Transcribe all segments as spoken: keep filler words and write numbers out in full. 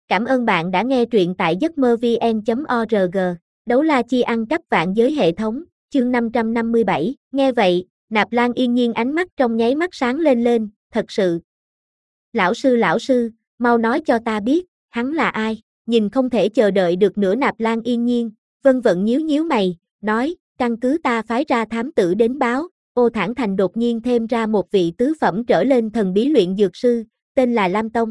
Cảm ơn bạn đã nghe truyện tại giấc mơ vn chấm org. Đấu la chi ăn cắp vạn giới hệ thống, chương năm trăm năm mươi bảy. Nghe vậy, Nạp Lan Yên Nhiên ánh mắt trong nháy mắt sáng lên lên, thật sự. Lão sư lão sư, mau nói cho ta biết, hắn là ai? Nhìn không thể chờ đợi được nữa Nạp Lan Yên Nhiên, Vân Vận nhíu nhíu mày, nói, căn cứ ta phái ra thám tử đến báo, Ô Thản Thành đột nhiên thêm ra một vị tứ phẩm trở lên thần bí luyện dược sư, tên là Lam Tông.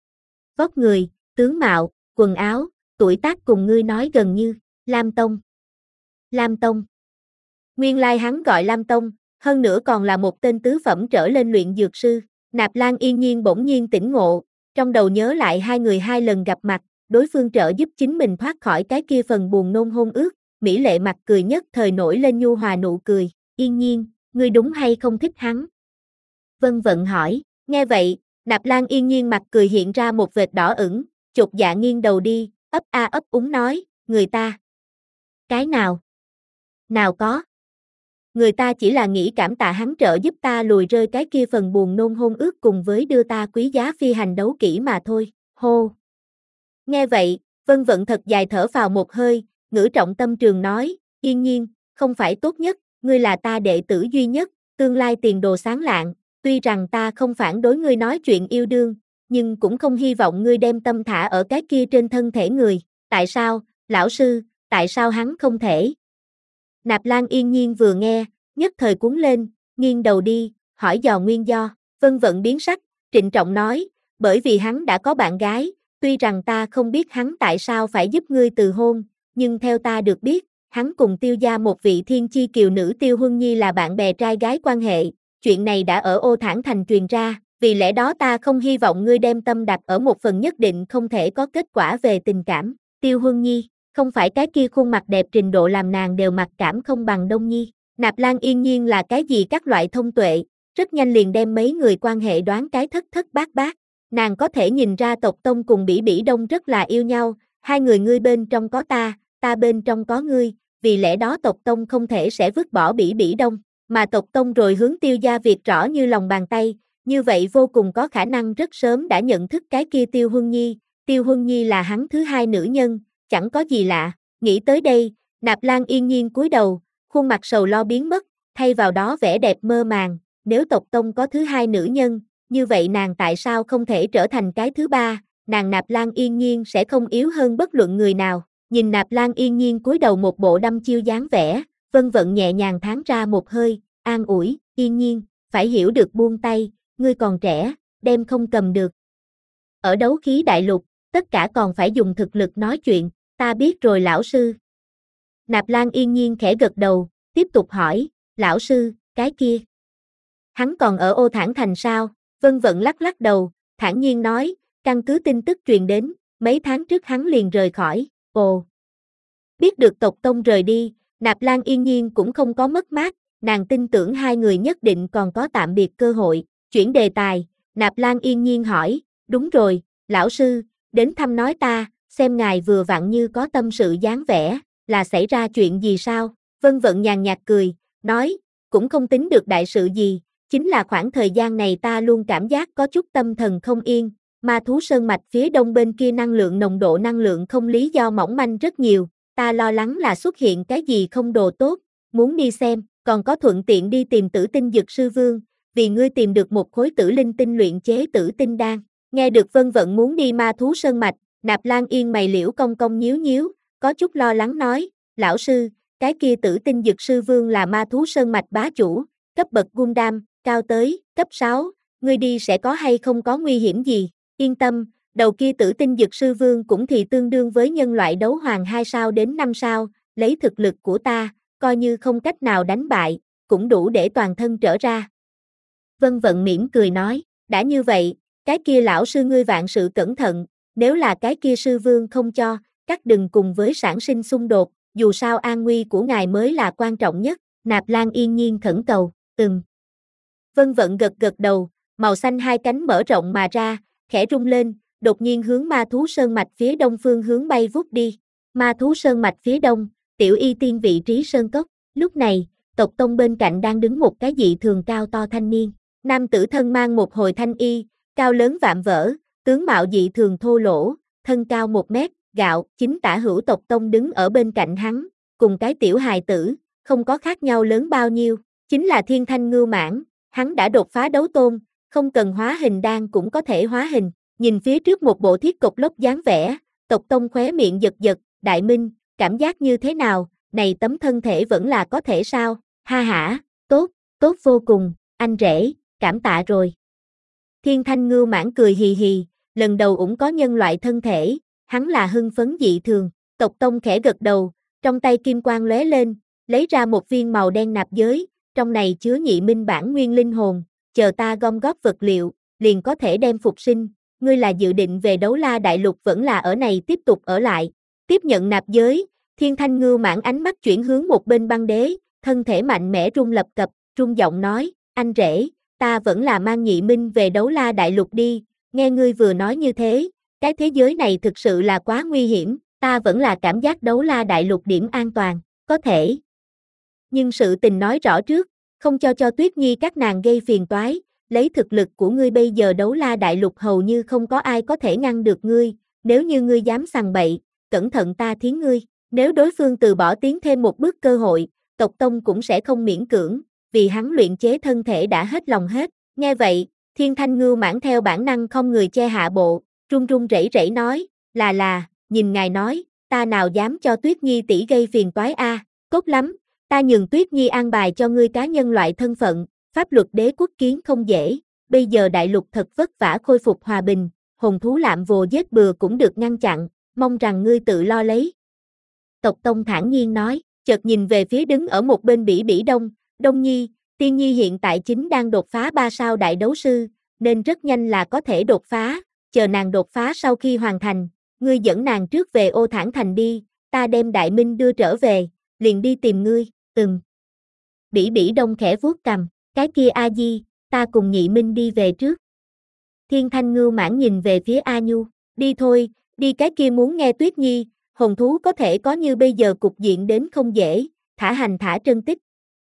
Vóc người, tướng mạo, quần áo, tuổi tác cùng ngươi nói gần như, Lam Tông. Lam Tông. Nguyên lai hắn gọi Lam Tông, hơn nữa còn là một tên tứ phẩm trở lên luyện dược sư. Nạp Lan Yên Nhiên bỗng nhiên tỉnh ngộ, trong đầu nhớ lại hai người hai lần gặp mặt, đối phương trợ giúp chính mình thoát khỏi cái kia phần buồn nôn hôn ước, mỹ lệ mặt cười nhất thời nổi lên nhu hòa nụ cười. Yên Nhiên, ngươi đúng hay không thích hắn? Vân Vận hỏi. Nghe vậy, Nạp Lan Yên Nhiên mặt cười hiện ra một vệt đỏ ửng, chột dạ nghiêng đầu đi, ấp a ấp úng nói, người ta. Cái nào? Nào có. Người ta chỉ là nghĩ cảm tạ hắn trợ giúp ta lùi rơi cái kia phần buồn nôn hôn ước cùng với đưa ta quý giá phi hành đấu kỹ mà thôi, hô. Nghe vậy, Vân Vận thật dài thở phào một hơi, ngữ trọng tâm trường nói, Yên Nhiên, không phải tốt nhất, ngươi là ta đệ tử duy nhất, tương lai tiền đồ sáng lạng, tuy rằng ta không phản đối ngươi nói chuyện yêu đương, nhưng cũng không hy vọng ngươi đem tâm thả ở cái kia trên thân thể người, tại sao, lão sư, tại sao hắn không thể? Nạp Lan Yên Nhiên vừa nghe, nhất thời cuốn lên, nghiêng đầu đi, hỏi dò nguyên do, Vân Vận biến sắc, trịnh trọng nói, bởi vì hắn đã có bạn gái, tuy rằng ta không biết hắn tại sao phải giúp ngươi từ hôn, nhưng theo ta được biết, hắn cùng Tiêu gia một vị thiên chi kiều nữ Tiêu Huân Nhi là bạn bè trai gái quan hệ, chuyện này đã ở Ô Thản Thành truyền ra, vì lẽ đó ta không hy vọng ngươi đem tâm đặt ở một phần nhất định không thể có kết quả về tình cảm. Tiêu Huân Nhi, không phải cái kia khuôn mặt đẹp trình độ làm nàng đều mặc cảm không bằng Đông Nhi. Nạp Lan Yên Nhiên là cái gì các loại thông tuệ, rất nhanh liền đem mấy người quan hệ đoán cái thất thất bát bát. Nàng có thể nhìn ra tộc Tông cùng Bỉ Bỉ Đông rất là yêu nhau, hai người ngươi bên trong có ta, ta bên trong có ngươi, vì lẽ đó tộc Tông không thể sẽ vứt bỏ Bỉ Bỉ Đông, mà tộc Tông rồi hướng Tiêu gia việc rõ như lòng bàn tay, như vậy vô cùng có khả năng rất sớm đã nhận thức cái kia Tiêu Huân Nhi, Tiêu Huân Nhi là hắn thứ hai nữ nhân, chẳng có gì lạ. Nghĩ tới đây, Nạp Lan Yên Nhiên cúi đầu, khuôn mặt sầu lo biến mất, thay vào đó vẻ đẹp mơ màng, nếu tộc Tông có thứ hai nữ nhân, như vậy nàng tại sao không thể trở thành cái thứ ba, nàng Nạp Lan Yên Nhiên sẽ không yếu hơn bất luận người nào. Nhìn Nạp Lan Yên Nhiên cúi đầu một bộ đăm chiêu dáng vẻ, Vân Vận nhẹ nhàng thán ra một hơi, an ủi, Yên Nhiên, phải hiểu được buông tay, ngươi còn trẻ, đem không cầm được. Ở đấu khí đại lục, tất cả còn phải dùng thực lực nói chuyện, ta biết rồi lão sư. Nạp Lan Yên Nhiên khẽ gật đầu, tiếp tục hỏi, lão sư, cái kia. Hắn còn ở Ô Thản Thành sao? Vân Vận lắc lắc đầu, thản nhiên nói, căn cứ tin tức truyền đến, mấy tháng trước hắn liền rời khỏi, ồ. Biết được tộc Tông rời đi, Nạp Lan Yên Nhiên cũng không có mất mát, nàng tin tưởng hai người nhất định còn có tạm biệt cơ hội. Chuyển đề tài, Nạp Lan Yên Nhiên hỏi, đúng rồi, lão sư, đến thăm nói ta, xem ngài vừa vặn như có tâm sự dáng vẻ, là xảy ra chuyện gì sao? Vân Vận nhàn nhạt cười, nói, cũng không tính được đại sự gì, chính là khoảng thời gian này ta luôn cảm giác có chút tâm thần không yên, ma thú sơn mạch phía đông bên kia năng lượng nồng độ năng lượng không lý do mỏng manh rất nhiều, ta lo lắng là xuất hiện cái gì không đồ tốt, muốn đi xem, còn có thuận tiện đi tìm Tử Tinh Dược Sư Vương, vì ngươi tìm được một khối tử linh tinh luyện chế tử tinh đan. Nghe được Vân Vận muốn đi ma thú sơn mạch, Nạp Lan Yên mày liễu cong cong nhíu nhíu, có chút lo lắng nói, lão sư, cái kia Tử Tinh Dược Sư Vương là ma thú sơn mạch bá chủ, cấp bậc Gundam, cao tới, cấp sáu, ngươi đi sẽ có hay không có nguy hiểm gì, yên tâm, đầu kia Tử Tinh Dược Sư Vương cũng thì tương đương với nhân loại đấu hoàng hai sao đến năm sao, lấy thực lực của ta, coi như không cách nào đánh bại, cũng đủ để toàn thân trở ra. Vân Vận mỉm cười nói, đã như vậy, cái kia lão sư ngươi vạn sự cẩn thận, nếu là cái kia sư vương không cho, các đừng cùng với sản sinh xung đột, dù sao an nguy của ngài mới là quan trọng nhất. Nạp Lan Yên Nhiên khẩn cầu, ừm. Vân Vận gật gật đầu, màu xanh hai cánh mở rộng mà ra, khẽ rung lên, đột nhiên hướng ma thú sơn mạch phía đông phương hướng bay vút đi. Ma thú sơn mạch phía đông, Tiểu Y Tiên vị trí sơn cốc, lúc này, tộc Tông bên cạnh đang đứng một cái dị thường cao to thanh niên. Nam tử thân mang một hồi thanh y, cao lớn vạm vỡ, tướng mạo dị thường thô lỗ, thân cao một mét, gạo, chính tả hữu tộc tông đứng ở bên cạnh hắn, cùng cái tiểu hài tử, không có khác nhau lớn bao nhiêu, chính là Thiên Thanh Ngưu Mãng, hắn đã đột phá đấu tôn, không cần hóa hình đan cũng có thể hóa hình, nhìn phía trước một bộ thiết cục lốc dáng vẻ, tộc tông khóe miệng giật giật, Đại Minh, cảm giác như thế nào, này tấm thân thể vẫn là có thể sao, ha hả, tốt, tốt vô cùng, anh rể, cảm tạ rồi. Thiên Thanh Ngưu Mãng cười hì hì, lần đầu cũng có nhân loại thân thể, hắn là hưng phấn dị thường, tộc tông khẽ gật đầu, trong tay kim quang lóe lên, lấy ra một viên màu đen nạp giới, trong này chứa nhị minh bản nguyên linh hồn, chờ ta gom góp vật liệu, liền có thể đem phục sinh, ngươi là dự định về Đấu La Đại Lục vẫn là ở này tiếp tục ở lại, tiếp nhận nạp giới, Thiên Thanh Ngưu Mãng ánh mắt chuyển hướng một bên băng đế, thân thể mạnh mẽ rung lập cập, rung giọng nói, anh rể, ta vẫn là mang nhị minh về Đấu La Đại Lục đi, nghe ngươi vừa nói như thế, cái thế giới này thực sự là quá nguy hiểm, ta vẫn là cảm giác Đấu La Đại Lục điểm an toàn, có thể. Nhưng sự tình nói rõ trước, không cho cho Tuyết Nhi các nàng gây phiền toái, lấy thực lực của ngươi bây giờ Đấu La Đại Lục hầu như không có ai có thể ngăn được ngươi, nếu như ngươi dám sằng bậy, cẩn thận ta thiến ngươi, nếu đối phương từ bỏ tiến thêm một bước cơ hội, tộc tông cũng sẽ không miễn cưỡng, vì hắn luyện chế thân thể đã hết lòng hết, nghe vậy, Thiên Thanh Ngưu Mãng theo bản năng không người che hạ bộ, run run rẩy rẩy nói, là là, nhìn ngài nói, ta nào dám cho Tuyết Nhi tỷ gây phiền toái a, tốt lắm, ta nhường Tuyết Nhi an bài cho ngươi cá nhân loại thân phận, pháp luật đế quốc kiến không dễ, bây giờ đại lục thật vất vả khôi phục hòa bình, hồn thú lạm vồ giết bừa cũng được ngăn chặn, mong rằng ngươi tự lo lấy. Tộc Tông thản nhiên nói, chợt nhìn về phía đứng ở một bên Bỉ Bỉ Đông, Đông Nhi, Tiên Nhi hiện tại chính đang đột phá ba sao đại đấu sư, nên rất nhanh là có thể đột phá, chờ nàng đột phá sau khi hoàn thành, ngươi dẫn nàng trước về Ô Thản Thành đi, ta đem Đại Minh đưa trở về, liền đi tìm ngươi, ừm. Bỉ Bỉ Đông khẽ vuốt cằm, cái kia A Di, ta cùng Nhị Minh đi về trước. Thiên Thanh Ngưu Mãng nhìn về phía A Nhu, đi thôi, đi cái kia muốn nghe Tuyết Nhi, hồn thú có thể có như bây giờ cục diện đến không dễ, thả hành thả trân tích.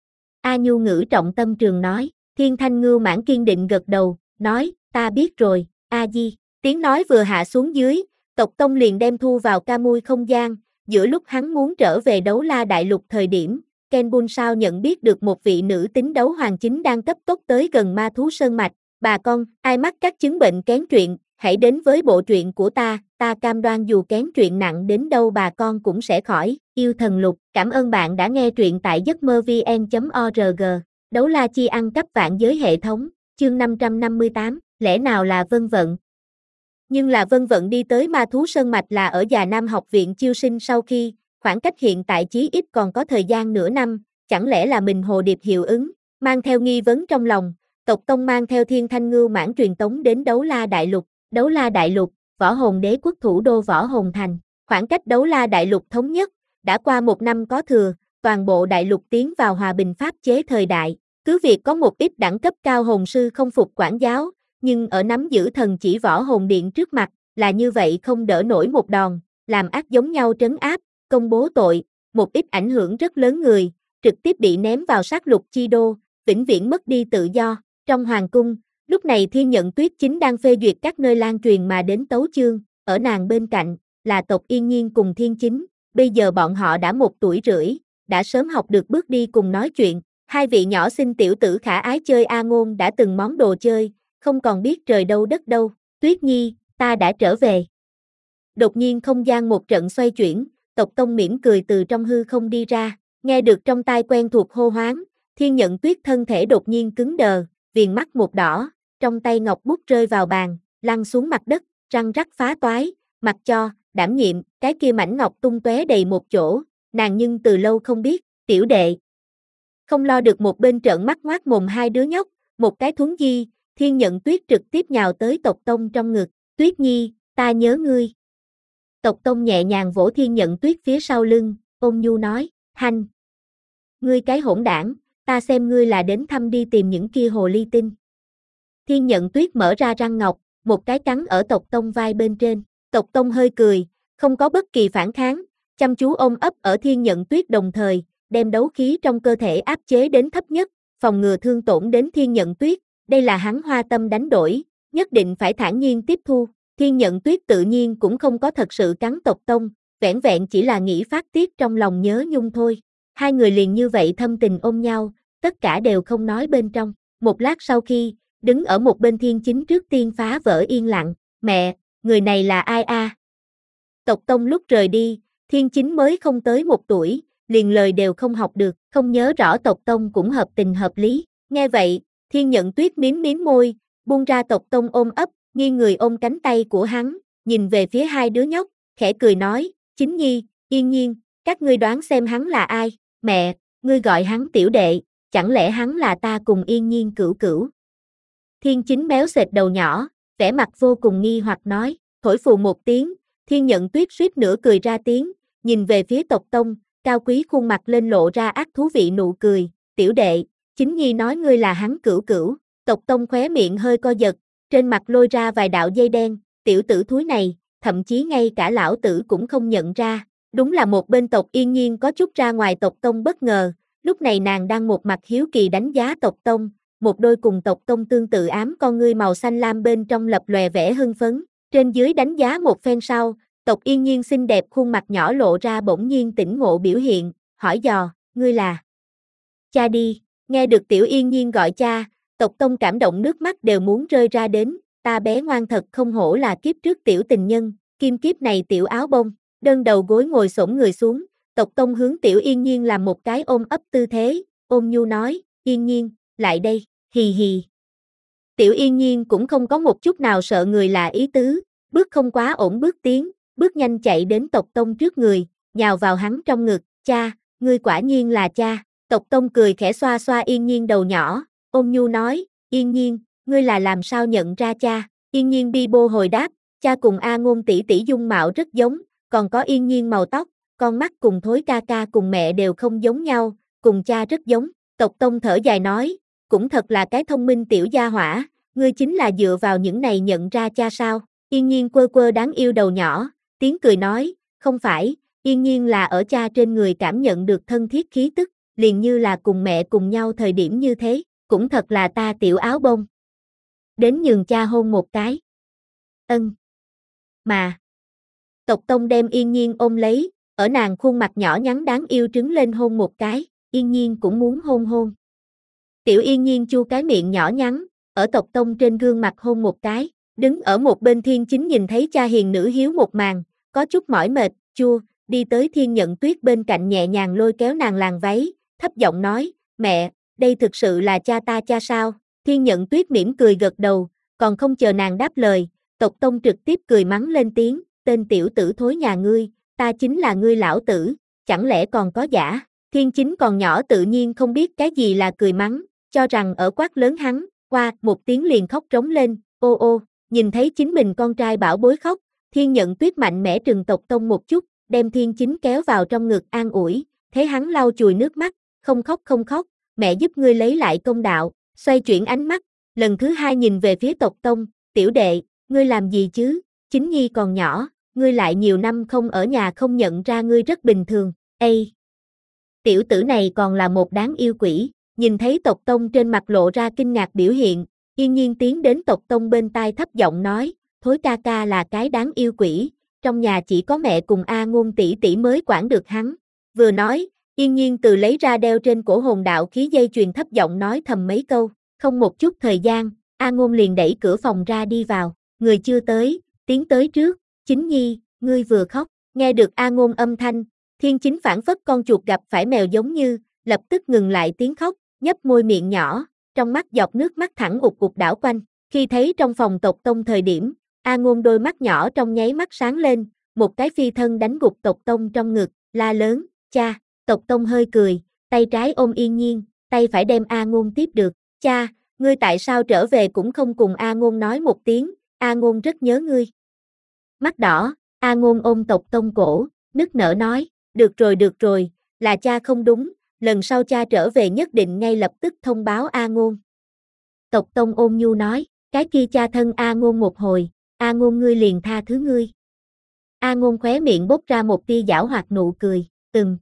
A Nhu ngữ trọng tâm trường nói, Thiên Thanh Ngưu Mãng kiên định gật đầu, nói, ta biết rồi, A Di, tiếng nói vừa hạ xuống dưới, tộc Tông liền đem thu vào ca mui không gian, giữa lúc hắn muốn trở về Đấu La Đại Lục thời điểm, Ken Bun sao nhận biết được một vị nữ tính đấu hoàng chính đang cấp tốc tới gần ma thú sơn mạch, bà con, ai mắc các chứng bệnh kén truyện, hãy đến với bộ truyện của ta, ta cam đoan dù kén truyện nặng đến đâu bà con cũng sẽ khỏi, yêu thần lục, cảm ơn bạn đã nghe truyện tại giấc mơ vn chấm org, Đấu La Chi ăn cắp vạn giới hệ thống, chương năm trăm năm mươi tám, lẽ nào là Vân Vận? Nhưng là Vân Vận đi tới ma thú sơn mạch là ở Già Nam học viện chiêu sinh sau khi, khoảng cách hiện tại chí ít còn có thời gian nửa năm, chẳng lẽ là mình hồ điệp hiệu ứng, mang theo nghi vấn trong lòng, tộc Tông mang theo Thiên Thanh Ngưu Mãng truyền tống đến Đấu La Đại Lục, Đấu La Đại Lục, Võ Hồn Đế quốc thủ đô Võ Hồn Thành, khoảng cách Đấu La Đại Lục thống nhất, đã qua một năm có thừa, toàn bộ đại lục tiến vào hòa bình pháp chế thời đại, cứ việc có một ít đẳng cấp cao hồn sư không phục quản giáo, nhưng ở nắm giữ thần chỉ Võ Hồn Điện trước mặt, là như vậy không đỡ nổi một đòn, làm ác giống nhau trấn áp, công bố tội, một ít ảnh hưởng rất lớn người, trực tiếp bị ném vào sát lục chi đô, vĩnh viễn mất đi tự do, trong hoàng cung. Lúc này Thiên Nhận Tuyết chính đang phê duyệt các nơi lan truyền mà đến tấu chương, ở nàng bên cạnh, là tộc Yên Nhiên cùng Thiên Chính, bây giờ bọn họ đã một tuổi rưỡi, đã sớm học được bước đi cùng nói chuyện, hai vị nhỏ xinh tiểu tử khả ái chơi A Ngôn đã từng món đồ chơi, không còn biết trời đâu đất đâu, Tuyết Nhi, ta đã trở về. Đột nhiên không gian một trận xoay chuyển, tộc Tông mỉm cười từ trong hư không đi ra, nghe được trong tai quen thuộc hô hoáng, Thiên Nhận Tuyết thân thể đột nhiên cứng đờ, viền mắt một đỏ, trong tay ngọc bút rơi vào bàn, lăn xuống mặt đất, răng rắc phá toái, mặc cho, đảm nhiệm, cái kia mảnh ngọc tung tóe đầy một chỗ, nàng nhưng từ lâu không biết, tiểu đệ. Không lo được một bên trợn mắt ngoác mồm hai đứa nhóc, một cái thuấn di, Thiên Nhận Tuyết trực tiếp nhào tới tộc Tông trong ngực, Tuyết Nhi, ta nhớ ngươi. Tộc Tông nhẹ nhàng vỗ Thiên Nhận Tuyết phía sau lưng, ôn nhu nói, hành. Ngươi cái hỗn đảng, ta xem ngươi là đến thăm đi tìm những kia hồ ly tinh. Thiên Nhận Tuyết mở ra răng ngọc, một cái cắn ở tộc Tông vai bên trên, tộc Tông hơi cười, không có bất kỳ phản kháng, chăm chú ôm ấp ở Thiên Nhận Tuyết đồng thời, đem đấu khí trong cơ thể áp chế đến thấp nhất, phòng ngừa thương tổn đến Thiên Nhận Tuyết, đây là hắn hoa tâm đánh đổi, nhất định phải thản nhiên tiếp thu. Thiên Nhận Tuyết tự nhiên cũng không có thật sự cắn Tộc Tông, vẻn vẹn chỉ là nghĩ phát tiết trong lòng nhớ nhung thôi. Hai người liền như vậy thâm tình ôm nhau, tất cả đều không nói bên trong. Một lát sau khi, đứng ở một bên Thiên Chính trước tiên phá vỡ yên lặng, mẹ, người này là ai a? Tộc Tông lúc rời đi, Thiên Chính mới không tới một tuổi, liền lời đều không học được, không nhớ rõ Tộc Tông cũng hợp tình hợp lý. Nghe vậy, Thiên Nhận Tuyết miếm miếm môi, buông ra Tộc Tông ôm ấp, nghiêng người ôm cánh tay của hắn, nhìn về phía hai đứa nhóc, khẽ cười nói, Chính Nhi, Yên Nhiên, các ngươi đoán xem hắn là ai? Mẹ, ngươi gọi hắn tiểu đệ, chẳng lẽ hắn là ta cùng Yên Nhiên cửu cửu? Thiên Chính méo xệt đầu nhỏ, vẻ mặt vô cùng nghi hoặc nói, thổi phù một tiếng, Thiên Nhận Tuyết suýt nữa cười ra tiếng, nhìn về phía Tộc Tông, cao quý khuôn mặt lên lộ ra ác thú vị nụ cười, tiểu đệ, Chính Nhi nói ngươi là hắn cửu cửu. Tộc Tông khóe miệng hơi co giật, trên mặt lôi ra vài đạo dây đen, tiểu tử thúi này, thậm chí ngay cả lão tử cũng không nhận ra. Đúng là một bên Tộc Yên Nhiên có chút ra ngoài Tộc Tông bất ngờ, lúc này nàng đang một mặt hiếu kỳ đánh giá Tộc Tông, một đôi cùng Tộc Tông tương tự ám con ngươi màu xanh lam bên trong lập lòe vẻ hưng phấn, trên dưới đánh giá một phen sau, Tộc Yên Nhiên xinh đẹp khuôn mặt nhỏ lộ ra bỗng nhiên tỉnh ngộ biểu hiện, hỏi dò, ngươi là cha đi, nghe được tiểu Yên Nhiên gọi cha, Tộc Tông cảm động nước mắt đều muốn rơi ra đến, ta bé ngoan thật không hổ là kiếp trước tiểu tình nhân, kim kiếp này tiểu áo bông, đơn đầu gối ngồi xổm người xuống, Tộc Tông hướng tiểu Yên Nhiên làm một cái ôm ấp tư thế, ôm nhu nói, Yên Nhiên, lại đây, hì hì. Tiểu Yên Nhiên cũng không có một chút nào sợ người là ý tứ, bước không quá ổn bước tiến, bước nhanh chạy đến Tộc Tông trước người, nhào vào hắn trong ngực, cha, ngươi quả nhiên là cha. Tộc Tông cười khẽ xoa xoa Yên Nhiên đầu nhỏ, ôn nhu nói, Yên Nhiên, ngươi là làm sao nhận ra cha? Yên Nhiên bi bô hồi đáp, cha cùng A Ngôn tỷ tỷ dung mạo rất giống, còn có Yên Nhiên màu tóc, con mắt cùng Thối ca ca cùng mẹ đều không giống nhau, cùng cha rất giống. Tộc Tông thở dài nói, cũng thật là cái thông minh tiểu gia hỏa, ngươi chính là dựa vào những này nhận ra cha sao? Yên Nhiên quơ quơ đáng yêu đầu nhỏ, tiếng cười nói, không phải, Yên Nhiên là ở cha trên người cảm nhận được thân thiết khí tức, liền như là cùng mẹ cùng nhau thời điểm như thế, cũng thật là ta tiểu áo bông. Đến nhường cha hôn một cái. Ân. Mà. Tộc Tông đem Yên Nhiên ôm lấy, ở nàng khuôn mặt nhỏ nhắn đáng yêu trứng lên hôn một cái, Yên Nhiên cũng muốn hôn hôn. Tiểu Yên Nhiên chu cái miệng nhỏ nhắn, ở Tộc Tông trên gương mặt hôn một cái, đứng ở một bên Thiên Chính nhìn thấy cha hiền nữ hiếu một màn, có chút mỏi mệt, chua, đi tới Thiên Nhận Tuyết bên cạnh nhẹ nhàng lôi kéo nàng làn váy, thấp giọng nói, mẹ, đây thực sự là cha ta cha sao? Thiên Nhận Tuyết mỉm cười gật đầu, còn không chờ nàng đáp lời, Tộc Tông trực tiếp cười mắng lên tiếng, tên tiểu tử thối nhà ngươi, ta chính là ngươi lão tử, chẳng lẽ còn có giả? Thiên Chính còn nhỏ tự nhiên không biết cái gì là cười mắng, cho rằng ở quát lớn hắn, qua một tiếng liền khóc trống lên, ô ô, nhìn thấy chính mình con trai bảo bối khóc, Thiên Nhận Tuyết mạnh mẽ trừng Tộc Tông một chút, đem Thiên Chính kéo vào trong ngực an ủi, thấy hắn lau chùi nước mắt, không khóc không khóc, mẹ giúp ngươi lấy lại công đạo, xoay chuyển ánh mắt, lần thứ hai nhìn về phía Tộc Tông, tiểu đệ, ngươi làm gì chứ, Chính Nhi còn nhỏ, ngươi lại nhiều năm không ở nhà không nhận ra ngươi rất bình thường, ây. Tiểu tử này còn là một đáng yêu quỷ, nhìn thấy Tộc Tông trên mặt lộ ra kinh ngạc biểu hiện, Yên Nhiên tiến đến Tộc Tông bên tai thấp giọng nói, Thối ca ca là cái đáng yêu quỷ, trong nhà chỉ có mẹ cùng A Ngôn tỷ tỷ mới quản được hắn, vừa nói, Yên Nhiên từ lấy ra đeo trên cổ hồn đạo khí dây chuyền thấp giọng nói thầm mấy câu, không một chút thời gian, A Ngôn liền đẩy cửa phòng ra đi vào, người chưa tới, tiến tới trước, Chính Nhi, ngươi vừa khóc, nghe được A Ngôn âm thanh, Thiên Chính phản phất con chuột gặp phải mèo giống như, lập tức ngừng lại tiếng khóc, nhấp môi miệng nhỏ, trong mắt giọt nước mắt thẳng ụt ụt đảo quanh, khi thấy trong phòng Tộc Tông thời điểm, A Ngôn đôi mắt nhỏ trong nháy mắt sáng lên, một cái phi thân đánh gục Tộc Tông trong ngực, la lớn, cha. Tộc Tông hơi cười, tay trái ôm Yên Nhiên, tay phải đem A Ngôn tiếp được, cha, ngươi tại sao trở về cũng không cùng A Ngôn nói một tiếng, A Ngôn rất nhớ ngươi. Mắt đỏ, A Ngôn ôm Tộc Tông cổ, nức nở nói, được rồi được rồi, là cha không đúng, lần sau cha trở về nhất định ngay lập tức thông báo A Ngôn. Tộc Tông ôn nhu nói, cái kia cha thân A Ngôn một hồi, A Ngôn ngươi liền tha thứ ngươi. A Ngôn khóe miệng bốc ra một tia giảo hoạt nụ cười, ừm.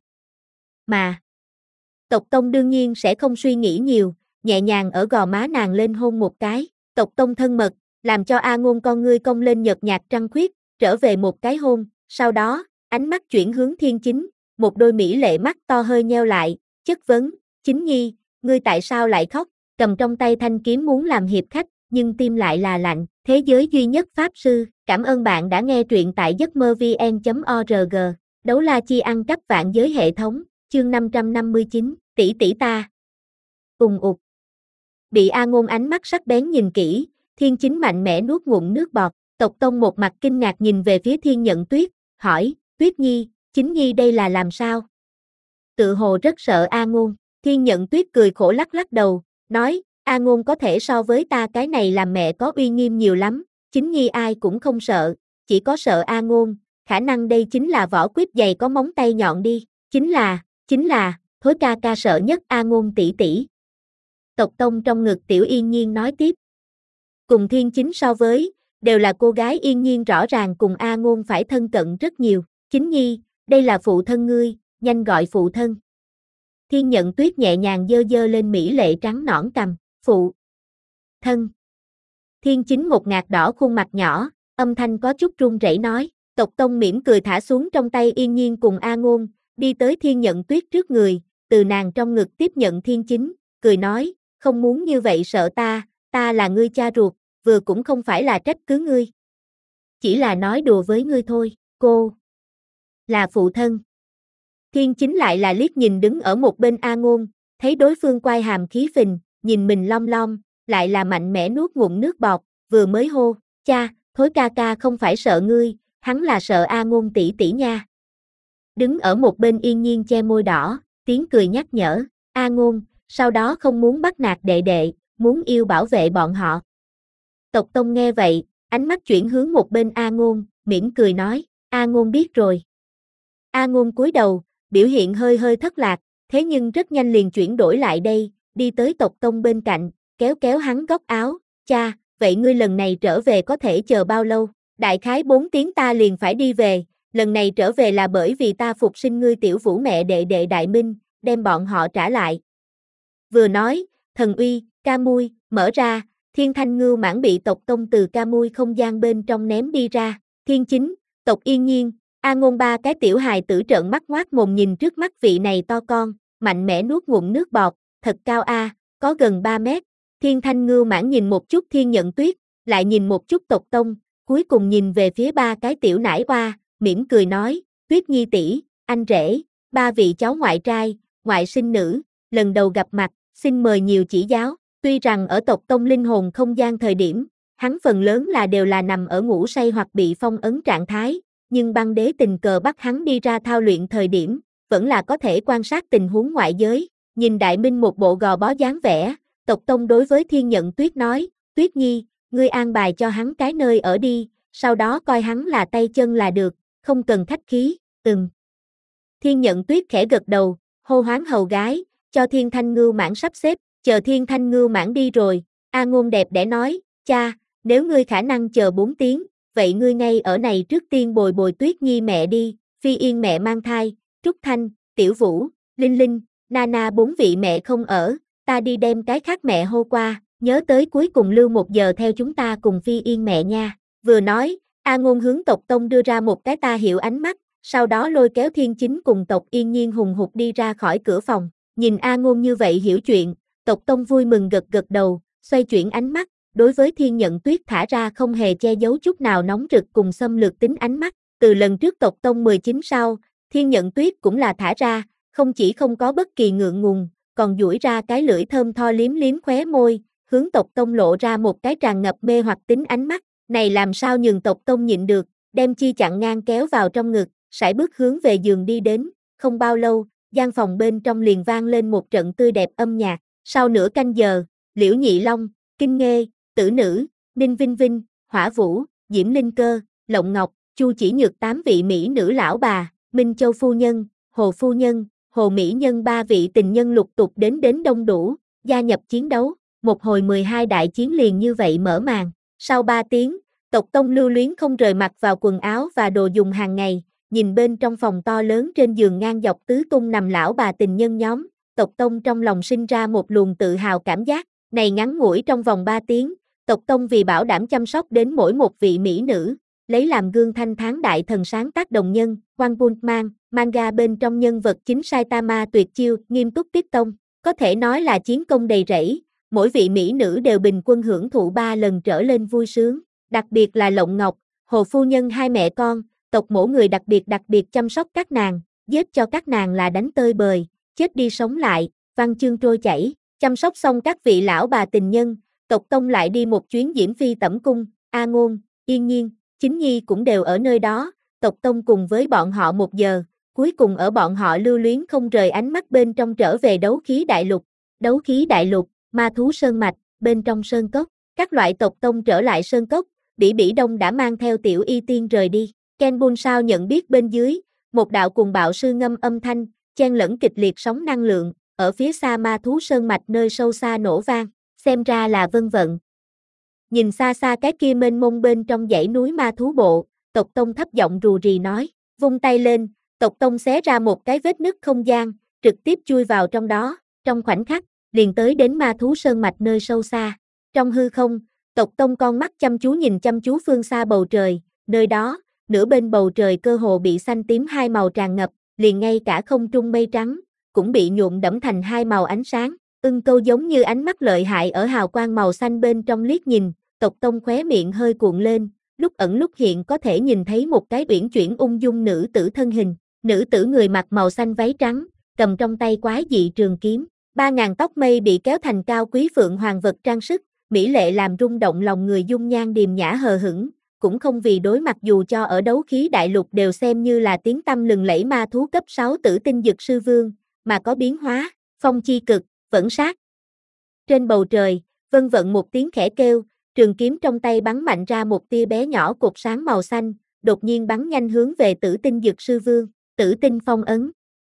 Mà, Tộc Tông đương nhiên sẽ không suy nghĩ nhiều, nhẹ nhàng ở gò má nàng lên hôn một cái, Tộc Tông thân mật, làm cho A Ngôn con ngươi cong lên nhợt nhạt trăng khuyết, trở về một cái hôn, sau đó, ánh mắt chuyển hướng Thiên Chính, một đôi mỹ lệ mắt to hơi nheo lại, chất vấn, Chính Nhi, ngươi tại sao lại khóc, cầm trong tay thanh kiếm muốn làm hiệp khách, nhưng tim lại là lạnh, thế giới duy nhất Pháp Sư, cảm ơn bạn đã nghe truyện tại giấc mơ vn chấm org, đấu la chi ăn cắp vạn giới hệ thống, chương năm trăm năm mươi chín, tỷ tỷ ta. Ùng ục. Bị A Ngôn ánh mắt sắc bén nhìn kỹ, Thiên Chính mạnh mẽ nuốt ngụm nước bọt, Tộc Tông một mặt kinh ngạc nhìn về phía Thiên Nhận Tuyết, hỏi, Tuyết Nhi, Chính Nhi đây là làm sao? Tự hồ rất sợ A Ngôn, Thiên Nhận Tuyết cười khổ lắc lắc đầu, nói, A Ngôn có thể so với ta cái này làm mẹ có uy nghiêm nhiều lắm, Chính Nhi ai cũng không sợ, chỉ có sợ A Ngôn, khả năng đây chính là vỏ quýt dày có móng tay nhọn đi, chính là, chính là, thối ca ca sợ nhất A Ngôn tỷ tỷ. Tộc Tông trong ngực Tiểu Yên Nhiên nói tiếp. Cùng Thiên Chính so với, đều là cô gái Yên Nhiên rõ ràng cùng A Ngôn phải thân cận rất nhiều, Chính Nhi, đây là phụ thân ngươi, nhanh gọi phụ thân. Thiên Nhận Tuyết nhẹ nhàng dơ dơ lên mỹ lệ trắng nõn cằm, phụ thân. Thiên Chính một ngạt đỏ khuôn mặt nhỏ, âm thanh có chút run rẩy nói, Tộc Tông mỉm cười thả xuống trong tay Yên Nhiên cùng A Ngôn, đi tới Thiên Nhận Tuyết trước người, từ nàng trong ngực tiếp nhận Thiên Chính, cười nói, không muốn như vậy sợ ta, ta là ngươi cha ruột, vừa cũng không phải là trách cứ ngươi. Chỉ là nói đùa với ngươi thôi, cô là phụ thân. Thiên Chính lại là liếc nhìn đứng ở một bên A Ngôn, thấy đối phương quai hàm khí phình, nhìn mình long long, lại là mạnh mẽ nuốt ngụm nước bọt, vừa mới hô, cha, thối ca ca không phải sợ ngươi, hắn là sợ A Ngôn tỷ tỷ nha. Đứng ở một bên Yên Nhiên che môi đỏ, tiếng cười nhắc nhở, A Ngôn, sau đó không muốn bắt nạt đệ đệ, muốn yêu bảo vệ bọn họ. Tộc Tông nghe vậy, ánh mắt chuyển hướng một bên A Ngôn, mỉm cười nói, A Ngôn biết rồi. A Ngôn cúi đầu, biểu hiện hơi hơi thất lạc, thế nhưng rất nhanh liền chuyển đổi lại đây, đi tới Tộc Tông bên cạnh, kéo kéo hắn góc áo, cha, vậy ngươi lần này trở về có thể chờ bao lâu? Đại khái bốn tiếng ta liền phải đi về, lần này trở về là bởi vì ta phục sinh ngươi tiểu vũ mẹ đệ đệ Đại Minh, đem bọn họ trả lại. Vừa nói, thần uy, ca mui, mở ra, Thiên Thanh Ngưu Mãng bị Tộc Tông từ ca mui không gian bên trong ném đi ra, Thiên Chính, Tộc Yên Nhiên, A Ngôn ba cái tiểu hài tử trợn mắt ngoác mồm nhìn trước mắt vị này to con, mạnh mẽ nuốt ngụm nước bọt, thật cao a, có gần ba mét. Thiên Thanh Ngưu Mãng nhìn một chút Thiên Nhận Tuyết, lại nhìn một chút Tộc Tông, cuối cùng nhìn về phía ba cái tiểu nải oa, mỉm cười nói, Tuyết Nhi tỷ, anh rể, ba vị cháu ngoại trai, ngoại sinh nữ, lần đầu gặp mặt, xin mời nhiều chỉ giáo. Tuy rằng ở Tộc Tông linh hồn không gian thời điểm, hắn phần lớn là đều là nằm ở ngủ say hoặc bị phong ấn trạng thái, nhưng băng đế tình cờ bắt hắn đi ra thao luyện thời điểm, vẫn là có thể quan sát tình huống ngoại giới. Nhìn Đại Minh một bộ gò bó dáng vẻ, Tộc Tông đối với Thiên Nhận Tuyết nói, Tuyết Nhi, ngươi an bài cho hắn cái nơi ở đi, sau đó coi hắn là tay chân là được, không cần khách khí, ừm. Thiên Nhận Tuyết khẽ gật đầu, hô hoán hầu gái, cho Thiên Thanh Ngưu Mãng sắp xếp, chờ Thiên Thanh Ngưu Mãng đi rồi, A Ngôn đẹp đẽ nói, cha, nếu ngươi khả năng chờ bốn tiếng, vậy ngươi ngay ở này trước tiên bồi bồi Tuyết Nhi mẹ đi, Phi Yên mẹ mang thai, Trúc Thanh, Tiểu Vũ, Linh Linh, Nana bốn vị mẹ không ở, ta đi đem cái khác mẹ hô qua, nhớ tới cuối cùng lưu một giờ theo chúng ta cùng Phi Yên mẹ nha. Vừa nói, A Ngôn hướng Tộc Tông đưa ra một cái ta hiểu ánh mắt, sau đó lôi kéo Thiên Chính cùng Tộc Yên Nhiên hùng hục đi ra khỏi cửa phòng, nhìn A Ngôn như vậy hiểu chuyện, Tộc Tông vui mừng gật gật đầu, xoay chuyển ánh mắt, đối với Thiên Nhận Tuyết thả ra không hề che giấu chút nào nóng rực cùng xâm lược tính ánh mắt, từ lần trước Tộc Tông mười chín sau, Thiên Nhận Tuyết cũng là thả ra, không chỉ không có bất kỳ ngượng ngùng, còn duỗi ra cái lưỡi thơm tho liếm liếm khóe môi, hướng Tộc Tông lộ ra một cái tràn ngập mê hoặc tính ánh mắt, này làm sao nhường Tộc Tông nhịn được, đem chi chặn ngang kéo vào trong ngực, sải bước hướng về giường đi đến, không bao lâu, gian phòng bên trong liền vang lên một trận tươi đẹp âm nhạc, sau nửa canh giờ, Liễu Nhị Long, Kinh Nghê, Tử Nữ, Ninh Vinh Vinh, Hỏa Vũ, Diễm Linh Cơ, Lộng Ngọc, Chu Chỉ Nhược tám vị mỹ nữ lão bà, Minh Châu phu nhân, Hồ phu nhân, Hồ Mỹ Nhân ba vị tình nhân lục tục đến đến đông đủ, gia nhập chiến đấu, một hồi mười hai đại chiến liền như vậy mở màn. Sau ba tiếng, Tộc Tông lưu luyến không rời mặc vào quần áo và đồ dùng hàng ngày, nhìn bên trong phòng to lớn trên giường ngang dọc tứ tung nằm lão bà tình nhân nhóm, Tộc Tông trong lòng sinh ra một luồng tự hào cảm giác, này ngắn ngủi trong vòng ba tiếng, Tộc Tông vì bảo đảm chăm sóc đến mỗi một vị mỹ nữ, lấy làm gương thanh tháng đại thần sáng tác đồng nhân, One Punch Man, manga bên trong nhân vật chính Saitama tuyệt chiêu, nghiêm túc tiết tông, có thể nói là chiến công đầy rẫy, mỗi vị mỹ nữ đều bình quân hưởng thụ ba lần trở lên vui sướng, đặc biệt là Lộng Ngọc, Hồ phu nhân hai mẹ con, tộc mổ người đặc biệt đặc biệt chăm sóc các nàng, giết cho các nàng là đánh tơi bời, chết đi sống lại, văn chương trôi chảy, chăm sóc xong các vị lão bà tình nhân, tộc Tông lại đi một chuyến Diễm Phi tẩm cung, A Ngôn, Yên Nhiên, Chính Nhi cũng đều ở nơi đó, tộc Tông cùng với bọn họ một giờ, cuối cùng ở bọn họ lưu luyến không rời ánh mắt bên trong trở về đấu khí đại lục, đấu khí đại lục, ma thú sơn mạch, bên trong sơn cốc, các loại tộc Tông trở lại sơn cốc, Bỉ Bỉ Đông đã mang theo tiểu y tiên rời đi, Ken Bun sao nhận biết bên dưới, một đạo cuồng bạo sư ngâm âm thanh, chen lẫn kịch liệt sóng năng lượng, ở phía xa ma thú sơn mạch nơi sâu xa nổ vang, xem ra là Vân Vận. Nhìn xa xa cái kia mênh mông bên trong dãy núi ma thú bộ, tộc Tông thấp giọng rù rì nói, vung tay lên, tộc Tông xé ra một cái vết nứt không gian, trực tiếp chui vào trong đó, trong khoảnh khắc, liền tới đến ma thú sơn mạch nơi sâu xa. Trong hư không, tộc Tông con mắt chăm chú nhìn chăm chú phương xa bầu trời, nơi đó, nửa bên bầu trời cơ hồ bị xanh tím hai màu tràn ngập, liền ngay cả không trung mây trắng, cũng bị nhuộm đẫm thành hai màu ánh sáng. Ưng Câu giống như ánh mắt lợi hại ở hào quang màu xanh bên trong liếc nhìn, tộc Tông khóe miệng hơi cuộn lên, lúc ẩn lúc hiện có thể nhìn thấy một cái uyển chuyển ung dung nữ tử thân hình, nữ tử người mặc màu xanh váy trắng, cầm trong tay quái dị trường kiếm, ba ngàn tóc mây bị kéo thành cao quý phượng hoàng vật trang sức, mỹ lệ làm rung động lòng người dung nhan điềm nhã hờ hững, cũng không vì đối mặt dù cho ở đấu khí đại lục đều xem như là tiếng tăm lừng lẫy ma thú cấp sáu tử tinh dực sư vương, mà có biến hóa, phong chi cực, vẫn sát. Trên bầu trời, Vân Vận một tiếng khẽ kêu, trường kiếm trong tay bắn mạnh ra một tia bé nhỏ cột sáng màu xanh, đột nhiên bắn nhanh hướng về tử tinh dực sư vương, tử tinh phong ấn.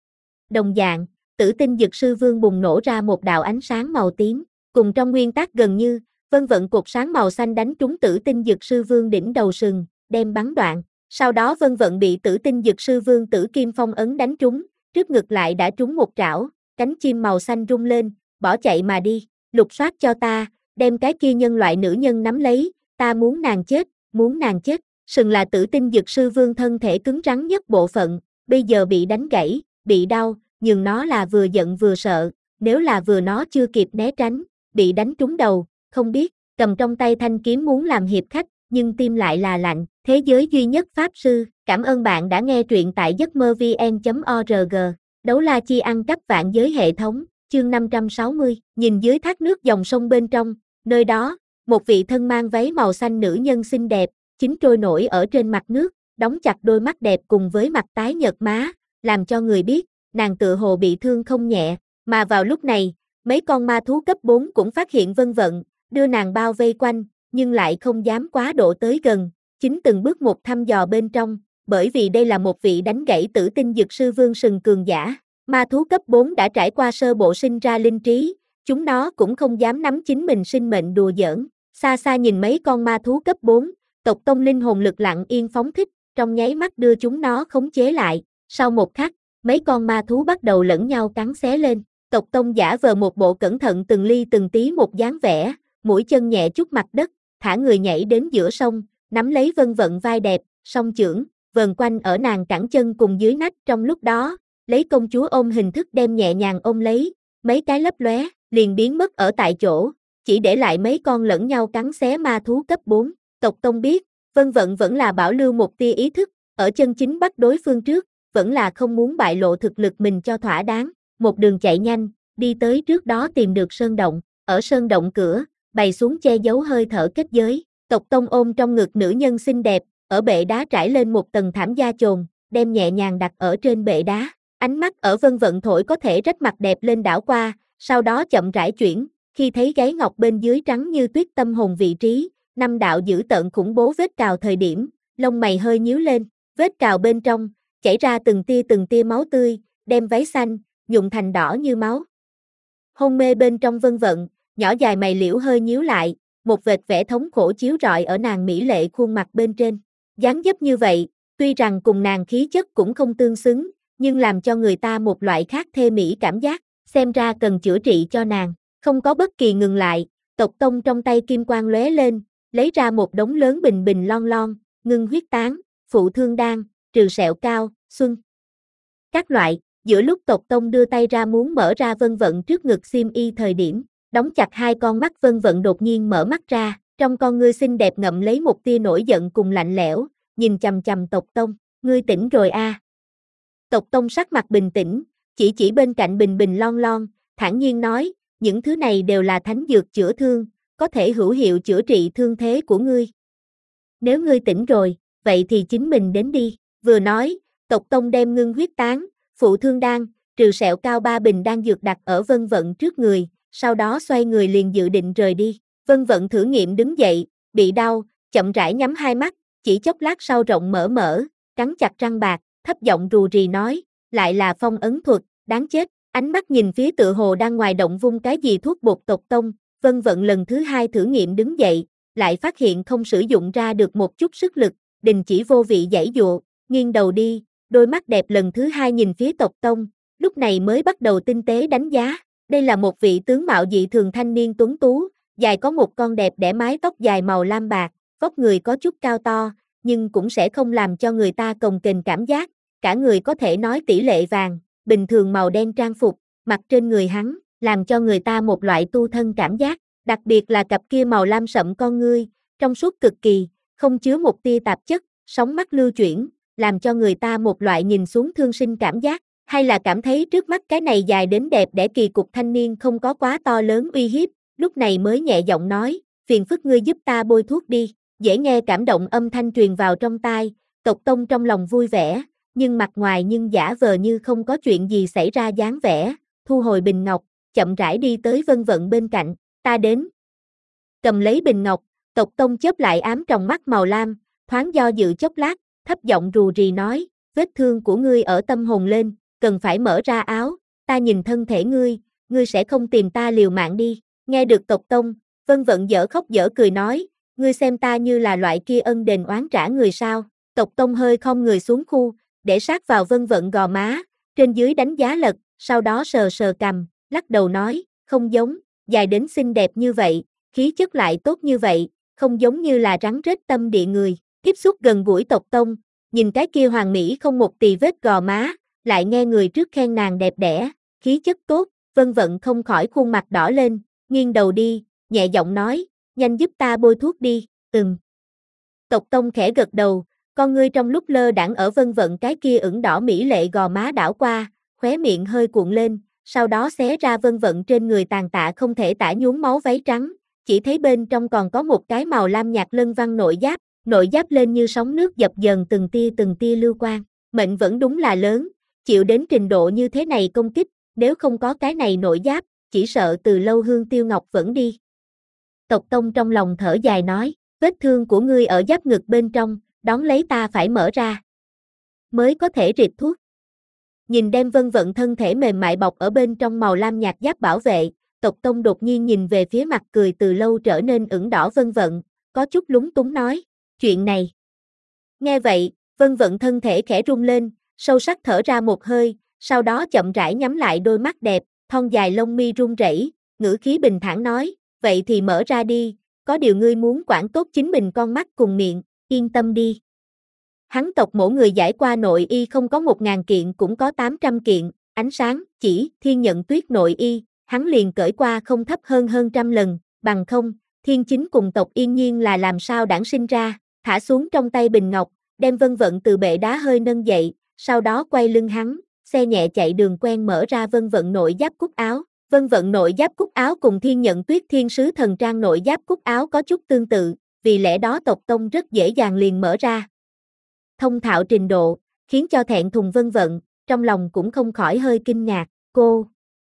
Đồng dạng, tử tinh dực sư vương bùng nổ ra một đạo ánh sáng màu tím, cùng trong nguyên tắc gần như, Vân Vận cột sáng màu xanh đánh trúng tử tinh dực sư vương đỉnh đầu sừng, đem bắn đoạn. Sau đó Vân Vận bị tử tinh dực sư vương tử kim phong ấn đánh trúng, trước ngực lại đã trúng một trảo, cánh chim màu xanh rung lên, bỏ chạy mà đi, lục soát cho ta, đem cái kia nhân loại nữ nhân nắm lấy, ta muốn nàng chết, muốn nàng chết, sừng là tử tinh dực sư vương thân thể cứng rắn nhất bộ phận, bây giờ bị đánh gãy, bị đau, nhưng nó là vừa giận vừa sợ, nếu là vừa nó chưa kịp né tránh, bị đánh trúng đầu, không biết, cầm trong tay thanh kiếm muốn làm hiệp khách, nhưng tim lại là lạnh, thế giới duy nhất pháp sư, cảm ơn bạn đã nghe truyện tại giấc mơ vn chấm org, đấu la chi ăn cắp vạn giới hệ thống, chương năm trăm sáu mươi, nhìn dưới thác nước dòng sông bên trong, nơi đó, một vị thân mang váy màu xanh nữ nhân xinh đẹp, chính trôi nổi ở trên mặt nước, đóng chặt đôi mắt đẹp cùng với mặt tái nhợt má, làm cho người biết, nàng tựa hồ bị thương không nhẹ, mà vào lúc này, mấy con ma thú cấp bốn cũng phát hiện Vân Vận, đưa nàng bao vây quanh, nhưng lại không dám quá độ tới gần, chính từng bước một thăm dò bên trong, bởi vì đây là một vị đánh gãy tử tinh dực sư vương sừng cường giả. Ma thú cấp bốn đã trải qua sơ bộ sinh ra linh trí, chúng nó cũng không dám nắm chính mình sinh mệnh đùa giỡn. Xa xa nhìn mấy con ma thú cấp bốn, tộc Tông linh hồn lực lặng yên phóng thích, trong nháy mắt đưa chúng nó khống chế lại. Sau một khắc, mấy con ma thú bắt đầu lẫn nhau cắn xé lên. Tộc Tông giả vờ một bộ cẩn thận từng ly từng tí một dáng vẻ, mũi chân nhẹ chút mặt đất, thả người nhảy đến giữa sông, nắm lấy Vân Vận vai đẹp, song chưởng, vờn quanh ở nàng cẳng chân cùng dưới nách trong lúc đó. Lấy công chúa ôm hình thức đem nhẹ nhàng ôm lấy, mấy cái lấp lóe, liền biến mất ở tại chỗ, chỉ để lại mấy con lẫn nhau cắn xé ma thú cấp bốn. Tộc Tông biết, Vân Vận vẫn là bảo lưu một tia ý thức, ở chân chính bắt đối phương trước, vẫn là không muốn bại lộ thực lực mình cho thỏa đáng, một đường chạy nhanh, đi tới trước đó tìm được sơn động, ở sơn động cửa, bày xuống che giấu hơi thở kết giới. Tộc Tông ôm trong ngực nữ nhân xinh đẹp, ở bệ đá trải lên một tầng thảm da chồn, đem nhẹ nhàng đặt ở trên bệ đá. Ánh mắt ở Vân Vận thổi có thể rách mặt đẹp lên đảo qua, sau đó chậm rãi chuyển, khi thấy gáy ngọc bên dưới trắng như tuyết tâm hồn vị trí, năm đạo dữ tợn khủng bố vết cào thời điểm, lông mày hơi nhíu lên, vết cào bên trong, chảy ra từng tia từng tia máu tươi, đem váy xanh, nhuộm thành đỏ như máu. Hôn mê bên trong Vân Vận, nhỏ dài mày liễu hơi nhíu lại, một vệt vẻ thống khổ chiếu rọi ở nàng mỹ lệ khuôn mặt bên trên. Dáng dấp như vậy, tuy rằng cùng nàng khí chất cũng không tương xứng, nhưng làm cho người ta một loại khác thê mỹ cảm giác, xem ra cần chữa trị cho nàng, không có bất kỳ ngừng lại, Tộc Tông trong tay kim quang lóe lên, lấy ra một đống lớn bình bình lon lon, ngưng huyết tán, phụ thương đan, trừ sẹo cao, xuân. Các loại, giữa lúc Tộc Tông đưa tay ra muốn mở ra Vân Vận trước ngực xiêm y thời điểm, đóng chặt hai con mắt Vân Vận đột nhiên mở mắt ra, trong con ngươi xinh đẹp ngậm lấy một tia nổi giận cùng lạnh lẽo, nhìn chằm chằm Tộc Tông, ngươi tỉnh rồi a? À? Tộc Tông sắc mặt bình tĩnh, chỉ chỉ bên cạnh bình bình lon lon, thản nhiên nói, những thứ này đều là thánh dược chữa thương, có thể hữu hiệu chữa trị thương thế của ngươi. Nếu ngươi tỉnh rồi, vậy thì chính mình đến đi. Vừa nói, Tộc Tông đem ngưng huyết tán, phụ thương đan, trừ sẹo cao ba bình đan dược đặt ở Vân Vận trước người, sau đó xoay người liền dự định rời đi. Vân Vận thử nghiệm đứng dậy, bị đau, chậm rãi nhắm hai mắt, chỉ chốc lát sau rộng mở mở, cắn chặt răng bạc, thấp giọng rù rì nói, lại là phong ấn thuật, đáng chết. Ánh mắt nhìn phía tựa hồ đang ngoài động vung cái gì thuốc bột Tộc Tông, Vân Vận lần thứ hai thử nghiệm đứng dậy, lại phát hiện không sử dụng ra được một chút sức lực, đình chỉ vô vị giãy dụa, nghiêng đầu đi, đôi mắt đẹp lần thứ hai nhìn phía Tộc Tông, lúc này mới bắt đầu tinh tế đánh giá, đây là một vị tướng mạo dị thường thanh niên tuấn tú, dài có một con đẹp đẽ mái tóc dài màu lam bạc, vóc người có chút cao to, nhưng cũng sẽ không làm cho người ta cồng kềnh cảm giác, cả người có thể nói tỷ lệ vàng, bình thường màu đen trang phục, mặc trên người hắn, làm cho người ta một loại tu thân cảm giác, đặc biệt là cặp kia màu lam sậm con ngươi, trong suốt cực kỳ, không chứa một tia tạp chất, sóng mắt lưu chuyển, làm cho người ta một loại nhìn xuống thương sinh cảm giác, hay là cảm thấy trước mắt cái này dài đến đẹp đẽ kỳ cục thanh niên không có quá to lớn uy hiếp, lúc này mới nhẹ giọng nói, phiền phức ngươi giúp ta bôi thuốc đi, dễ nghe cảm động âm thanh truyền vào trong tai, Tộc Tông trong lòng vui vẻ, nhưng mặt ngoài nhưng giả vờ như không có chuyện gì xảy ra dáng vẻ, thu hồi bình ngọc, chậm rãi đi tới Vân Vận bên cạnh, ta đến. Cầm lấy bình ngọc, Tộc Tông chớp lại ám trong mắt màu lam, thoáng do dự chốc lát, thấp giọng rù rì nói, vết thương của ngươi ở tâm hồn lên, cần phải mở ra áo, ta nhìn thân thể ngươi, ngươi sẽ không tìm ta liều mạng đi. Nghe được Tộc Tông, Vân Vận dở khóc dở cười nói, ngươi xem ta như là loại kia ân đền oán trả người sao. Tộc Tông hơi khom người xuống khu, để sát vào Vân Vận gò má, trên dưới đánh giá lật, sau đó sờ sờ cằm, lắc đầu nói, không giống, dài đến xinh đẹp như vậy, khí chất lại tốt như vậy, không giống như là rắn rết tâm địa người. Tiếp xúc gần gũi Tộc Tông, nhìn cái kia hoàng mỹ không một tì vết gò má, lại nghe người trước khen nàng đẹp đẽ, khí chất tốt, Vân Vận không khỏi khuôn mặt đỏ lên, nghiêng đầu đi, nhẹ giọng nói, nhanh giúp ta bôi thuốc đi, ừm. Tộc Tông khẽ gật đầu, con ngươi trong lúc lơ đãng ở Vân Vận cái kia ửng đỏ mỹ lệ gò má đảo qua, khóe miệng hơi cuộn lên, sau đó xé ra Vân Vận trên người tàn tạ không thể tả nhuốm máu váy trắng, chỉ thấy bên trong còn có một cái màu lam nhạt lân văn nội giáp, nội giáp lên như sóng nước dập dờn từng tia từng tia lưu quang, mệnh vẫn đúng là lớn, chịu đến trình độ như thế này công kích, nếu không có cái này nội giáp, chỉ sợ từ lâu Hương Tiêu Ngọc vẫn đi. Tộc Tông trong lòng thở dài nói, vết thương của ngươi ở giáp ngực bên trong, đón lấy ta phải mở ra, mới có thể rịt thuốc. Nhìn đem Vân Vận thân thể mềm mại bọc ở bên trong màu lam nhạt giáp bảo vệ, Tộc Tông đột nhiên nhìn về phía mặt cười từ lâu trở nên ửng đỏ Vân Vận, có chút lúng túng nói, chuyện này. Nghe vậy, Vân Vận thân thể khẽ rung lên, sâu sắc thở ra một hơi, sau đó chậm rãi nhắm lại đôi mắt đẹp, thon dài lông mi run rẩy, ngữ khí bình thản nói, vậy thì mở ra đi, có điều ngươi muốn quản tốt chính mình con mắt cùng miệng, yên tâm đi. Hắn Tộc mỗi người giải qua nội y không có một ngàn kiện cũng có tám trăm kiện, ánh sáng, chỉ, thiên nhận tuyết nội y, hắn liền cởi qua không thấp hơn hơn trăm lần, bằng không, thiên chính cùng Tộc Yên Nhiên là làm sao đản sinh ra, thả xuống trong tay bình ngọc, đem Vân Vận từ bệ đá hơi nâng dậy, sau đó quay lưng hắn, xe nhẹ chạy đường quen mở ra Vân Vận nội giáp cúc áo. Vân Vận nội giáp cúc áo cùng thiên nhận tuyết thiên sứ thần trang nội giáp cúc áo có chút tương tự, vì lẽ đó Tộc Tông rất dễ dàng liền mở ra. Thông thạo trình độ, khiến cho thẹn thùng Vân Vận, trong lòng cũng không khỏi hơi kinh ngạc, cô.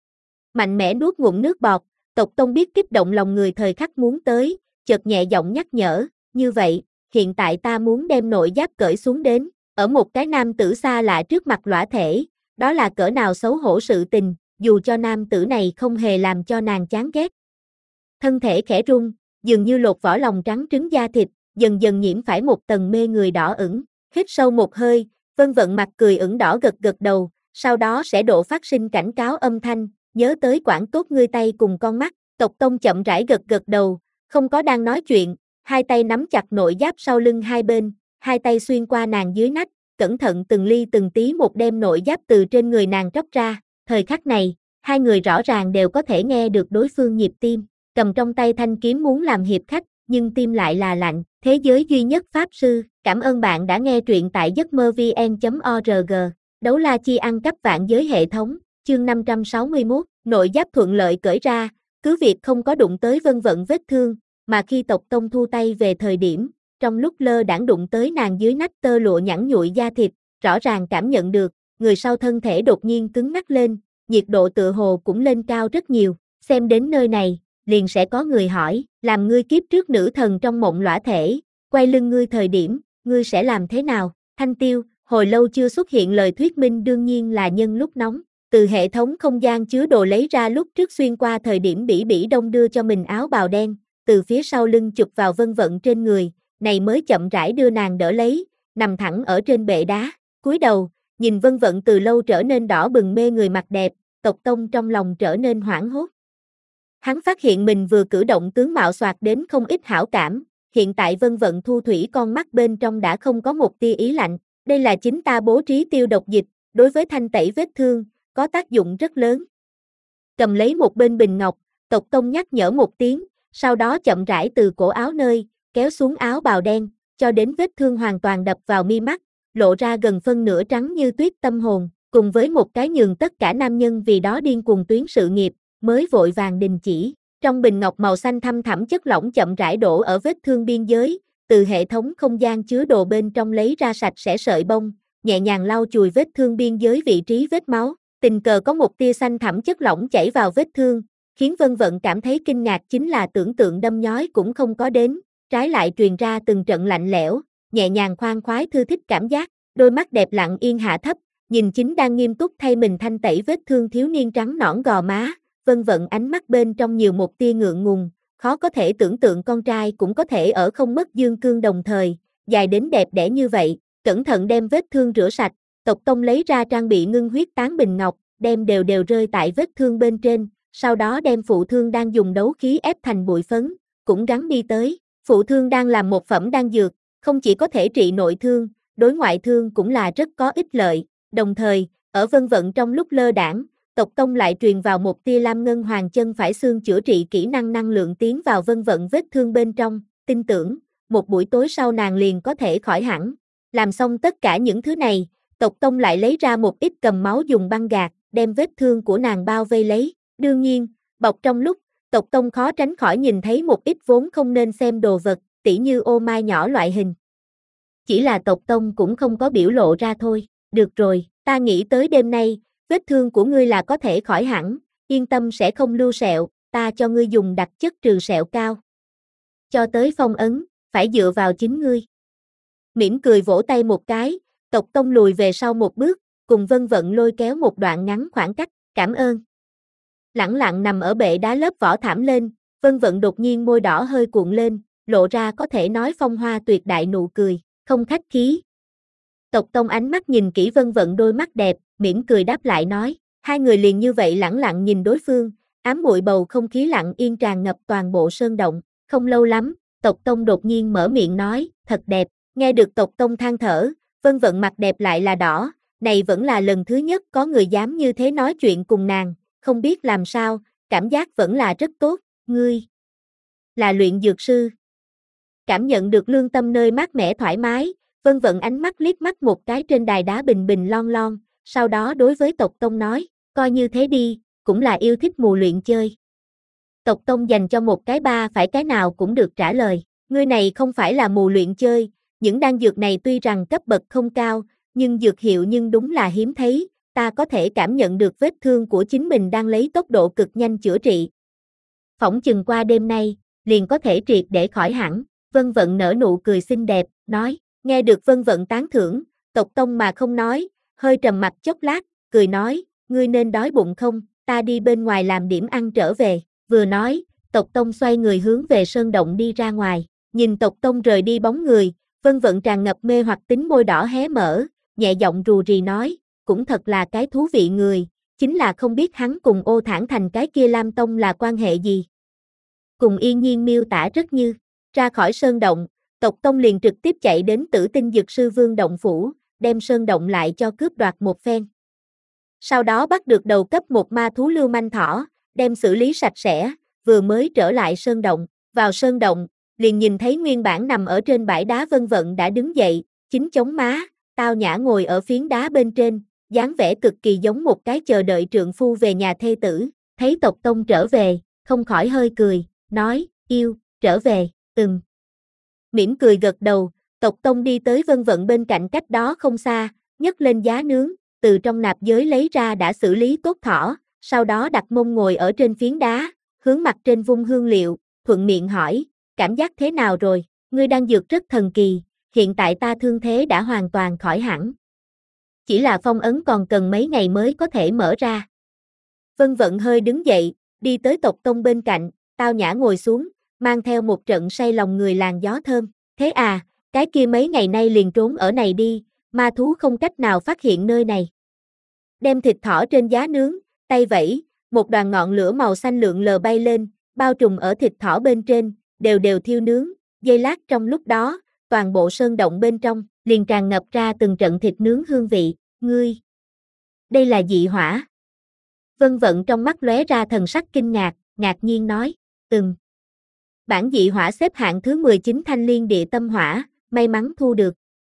Mạnh mẽ nuốt ngụm nước bọt, Tộc Tông biết kích động lòng người thời khắc muốn tới, chợt nhẹ giọng nhắc nhở, như vậy, hiện tại ta muốn đem nội giáp cởi xuống đến, ở một cái nam tử xa lạ trước mặt lõa thể, đó là cỡ nào xấu hổ sự tình, dù cho nam tử này không hề làm cho nàng chán ghét. Thân thể khẽ rung, dường như lột vỏ lòng trắng trứng da thịt, dần dần nhiễm phải một tầng mê người đỏ ửng, hít sâu một hơi, Vân Vận mặt cười ửng đỏ gật gật đầu, sau đó sẽ độ phát sinh cảnh cáo âm thanh, nhớ tới quản tốt ngươi tay cùng con mắt, Tộc Tông chậm rãi gật gật đầu, không có đang nói chuyện, hai tay nắm chặt nội giáp sau lưng hai bên, hai tay xuyên qua nàng dưới nách, cẩn thận từng ly từng tí một đem nội giáp từ trên người nàng tróc ra. Thời khắc này, hai người rõ ràng đều có thể nghe được đối phương nhịp tim, cầm trong tay thanh kiếm muốn làm hiệp khách, nhưng tim lại là lạnh. Thế giới duy nhất Pháp Sư, cảm ơn bạn đã nghe truyện tại giấc mơ vn chấm org. Đấu la chi ăn cắp vạn giới hệ thống, chương năm trăm sáu mươi mốt, nội giáp thuận lợi cởi ra, cứ việc không có đụng tới Vân Vận vết thương, mà khi Tộc Tông thu tay về thời điểm, trong lúc lơ đãng đụng tới nàng dưới nách tơ lụa nhẵn nhụi da thịt, rõ ràng cảm nhận được, người sau thân thể đột nhiên cứng ngắc lên, nhiệt độ tựa hồ cũng lên cao rất nhiều. Xem đến nơi này, liền sẽ có người hỏi, làm ngươi kiếp trước nữ thần trong mộng lõa thể, quay lưng ngươi thời điểm, ngươi sẽ làm thế nào? Thanh Tiêu, hồi lâu chưa xuất hiện lời thuyết minh đương nhiên là nhân lúc nóng, từ hệ thống không gian chứa đồ lấy ra lúc trước xuyên qua thời điểm Bỉ Bỉ Đông đưa cho mình áo bào đen, từ phía sau lưng chụp vào Vân Vận trên người, này mới chậm rãi đưa nàng đỡ lấy, nằm thẳng ở trên bệ đá, cúi đầu, nhìn Vân Vận từ lâu trở nên đỏ bừng mê người mặt đẹp, Tộc Tông trong lòng trở nên hoảng hốt. Hắn phát hiện mình vừa cử động tướng mạo soạt đến không ít hảo cảm, hiện tại Vân Vận thu thủy con mắt bên trong đã không có một tia ý lạnh, đây là chính ta bố trí tiêu độc dịch, đối với thanh tẩy vết thương, có tác dụng rất lớn. Cầm lấy một bên bình ngọc, Tộc Tông nhắc nhở một tiếng, sau đó chậm rãi từ cổ áo nơi, kéo xuống áo bào đen, cho đến vết thương hoàn toàn đập vào mi mắt, lộ ra gần phân nửa trắng như tuyết tâm hồn, cùng với một cái nhường tất cả nam nhân vì đó điên cuồng tuyến sự nghiệp, mới vội vàng đình chỉ. Trong bình ngọc màu xanh thăm thẳm chất lỏng chậm rãi đổ ở vết thương biên giới, từ hệ thống không gian chứa đồ bên trong lấy ra sạch sẽ sợi bông, nhẹ nhàng lau chùi vết thương biên giới vị trí vết máu, tình cờ có một tia xanh thẳm chất lỏng chảy vào vết thương, khiến Vân Vận cảm thấy kinh ngạc chính là tưởng tượng đâm nhói cũng không có đến, trái lại truyền ra từng trận lạnh lẽo, nhẹ nhàng khoan khoái thư thích cảm giác, đôi mắt đẹp lặng yên hạ thấp, nhìn chính đang nghiêm túc thay mình thanh tẩy vết thương thiếu niên trắng nõn gò má, Vân Vận ánh mắt bên trong nhiều một tia ngượng ngùng, khó có thể tưởng tượng con trai cũng có thể ở không mất dương cương đồng thời, dài đến đẹp đẽ như vậy, cẩn thận đem vết thương rửa sạch, Tộc Tông lấy ra trang bị ngưng huyết tán bình ngọc, đem đều đều rơi tại vết thương bên trên, sau đó đem phụ thương đang dùng đấu khí ép thành bụi phấn, cũng gắn đi tới, phụ thương đang làm một phẩm đan dược, không chỉ có thể trị nội thương, đối ngoại thương cũng là rất có ích lợi, đồng thời, ở Vân Vận trong lúc lơ đãng, Tộc Tông lại truyền vào một tia lam ngân hoàng chân phải xương chữa trị kỹ năng năng lượng tiến vào Vân Vận vết thương bên trong, tin tưởng, một buổi tối sau nàng liền có thể khỏi hẳn. Làm xong tất cả những thứ này, Tộc Tông lại lấy ra một ít cầm máu dùng băng gạc, đem vết thương của nàng bao vây lấy. Đương nhiên, bọc trong lúc, Tộc Tông khó tránh khỏi nhìn thấy một ít vốn không nên xem đồ vật, tỉ như ô mai nhỏ loại hình. Chỉ là Tộc Tông cũng không có biểu lộ ra thôi. Được rồi, ta nghĩ tới đêm nay, vết thương của ngươi là có thể khỏi hẳn, yên tâm sẽ không lưu sẹo, ta cho ngươi dùng đặc chất trừ sẹo cao. Cho tới phong ấn, phải dựa vào chính ngươi. Mỉm cười vỗ tay một cái, Tộc Tông lùi về sau một bước, cùng Vân Vận lôi kéo một đoạn ngắn khoảng cách, cảm ơn. Lẳng lặng nằm ở bệ đá lớp vỏ thảm lên, Vân Vận đột nhiên môi đỏ hơi cuộn lên, lộ ra có thể nói phong hoa tuyệt đại nụ cười, không khách khí. Tộc Tông ánh mắt nhìn kỹ Vân Vận đôi mắt đẹp, mỉm cười đáp lại nói, hai người liền như vậy lẳng lặng nhìn đối phương, ám muội bầu không khí lặng yên tràn ngập toàn bộ sơn động, không lâu lắm, Tộc Tông đột nhiên mở miệng nói, thật đẹp, nghe được Tộc Tông than thở, Vân Vận mặt đẹp lại là đỏ, này vẫn là lần thứ nhất có người dám như thế nói chuyện cùng nàng, không biết làm sao, cảm giác vẫn là rất tốt, ngươi là luyện dược sư. Cảm nhận được lương tâm nơi mát mẻ thoải mái, Vân Vận ánh mắt liếc mắt một cái trên đài đá bình bình lon lon, sau đó đối với Tộc Tông nói, coi như thế đi, cũng là yêu thích mù luyện chơi. Tộc Tông dành cho một cái ba phải cái nào cũng được trả lời, ngươi này không phải là mù luyện chơi, những đan dược này tuy rằng cấp bậc không cao, nhưng dược hiệu nhưng đúng là hiếm thấy, ta có thể cảm nhận được vết thương của chính mình đang lấy tốc độ cực nhanh chữa trị. Phỏng chừng qua đêm nay, liền có thể triệt để khỏi hẳn, Vân Vận nở nụ cười xinh đẹp, nói, nghe được Vân Vận tán thưởng, Tộc Tông mà không nói, hơi trầm mặt chốc lát, cười nói, ngươi nên đói bụng không, ta đi bên ngoài làm điểm ăn trở về, vừa nói, Tộc Tông xoay người hướng về sơn động đi ra ngoài, nhìn Tộc Tông rời đi bóng người, Vân Vận tràn ngập mê hoặc tính môi đỏ hé mở, nhẹ giọng rù rì nói, cũng thật là cái thú vị người, chính là không biết hắn cùng Ô Thản Thành cái kia Lam Tông là quan hệ gì. cùng Yên Nhiên miêu tả rất như. Ra khỏi sơn động, tộc tông liền trực tiếp chạy đến Tử Tinh Dược Sư Vương động phủ, đem sơn động lại cho cướp đoạt một phen. Sau đó bắt được đầu cấp một ma thú lưu manh thỏ, đem xử lý sạch sẽ, vừa mới trở lại sơn động, vào sơn động, liền nhìn thấy nguyên bản nằm ở trên bãi đá Vân Vận đã đứng dậy, chính chống má, tao nhã ngồi ở phiến đá bên trên, dáng vẻ cực kỳ giống một cái chờ đợi trượng phu về nhà thê tử, thấy tộc tông trở về, không khỏi hơi cười, nói, yêu, trở về, ừm. Mỉm cười gật đầu, tộc tông đi tới Vân Vận bên cạnh cách đó không xa, nhấc lên giá nướng, từ trong nạp giới lấy ra đã xử lý tốt thỏ, sau đó đặt mông ngồi ở trên phiến đá, hướng mặt trên vung hương liệu, thuận miệng hỏi, cảm giác thế nào rồi, ngươi đang dược rất thần kỳ, hiện tại ta thương thế đã hoàn toàn khỏi hẳn. Chỉ là phong ấn còn cần mấy ngày mới có thể mở ra. Vân Vận hơi đứng dậy, đi tới tộc tông bên cạnh, tao nhã ngồi xuống, mang theo một trận say lòng người làn gió thơm. Thế à, cái kia mấy ngày nay liền trốn ở này đi, ma thú không cách nào phát hiện nơi này. Đem thịt thỏ trên giá nướng, tay vẫy, một đoàn ngọn lửa màu xanh lượn lờ bay lên, bao trùm ở thịt thỏ bên trên, đều đều thiêu nướng, giây lát trong lúc đó, toàn bộ sơn động bên trong, liền tràn ngập ra từng trận thịt nướng hương vị, ngươi. Đây là dị hỏa. Vân Vận trong mắt lóe ra thần sắc kinh ngạc, ngạc nhiên nói, ừm. Bản dị hỏa xếp hạng thứ mười chín thanh liên địa tâm hỏa, may mắn thu được.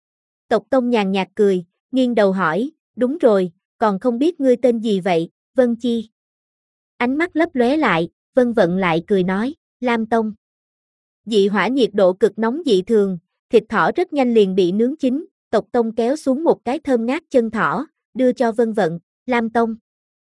Tộc Tông nhàn nhạt cười, nghiêng đầu hỏi, đúng rồi, còn không biết ngươi tên gì vậy, Vân Chi. Ánh mắt lấp lóe lại, Vân Vận lại cười nói, Lam Tông. Dị hỏa nhiệt độ cực nóng dị thường, thịt thỏ rất nhanh liền bị nướng chín, tộc Tông kéo xuống một cái thơm ngát chân thỏ, đưa cho Vân Vận, Lam Tông.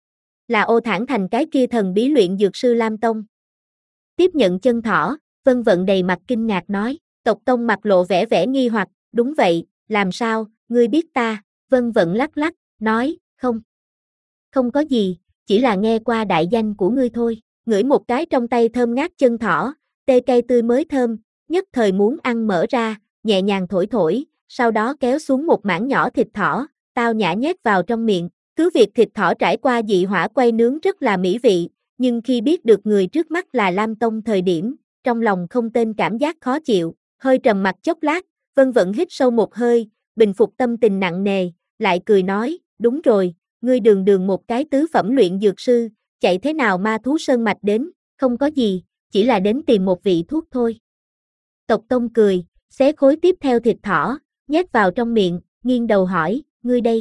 Là Ô Thản Thành cái kia thần bí luyện dược sư Lam Tông. Tiếp nhận chân thỏ, Vân Vận đầy mặt kinh ngạc nói, tộc Tông mặt lộ vẻ vẻ nghi hoặc, đúng vậy, làm sao, ngươi biết ta, Vân Vận lắc lắc, nói, không. Không có gì, chỉ là nghe qua đại danh của ngươi thôi, ngửi một cái trong tay thơm ngát chân thỏ, tê cây tươi mới thơm, nhất thời muốn ăn mở ra, nhẹ nhàng thổi thổi, sau đó kéo xuống một mảng nhỏ thịt thỏ, tao nhã nhét vào trong miệng, cứ việc thịt thỏ trải qua dị hỏa quay nướng rất là mỹ vị, nhưng khi biết được người trước mắt là Lam Tông thời điểm, trong lòng không tên cảm giác khó chịu, hơi trầm mặt chốc lát, Vân Vận hít sâu một hơi, bình phục tâm tình nặng nề, lại cười nói, đúng rồi, ngươi đường đường một cái tứ phẩm luyện dược sư, chạy thế nào ma thú sơn mạch đến, không có gì, chỉ là đến tìm một vị thuốc thôi. Tộc Tông cười, xé khối tiếp theo thịt thỏ, nhét vào trong miệng, nghiêng đầu hỏi, ngươi đây.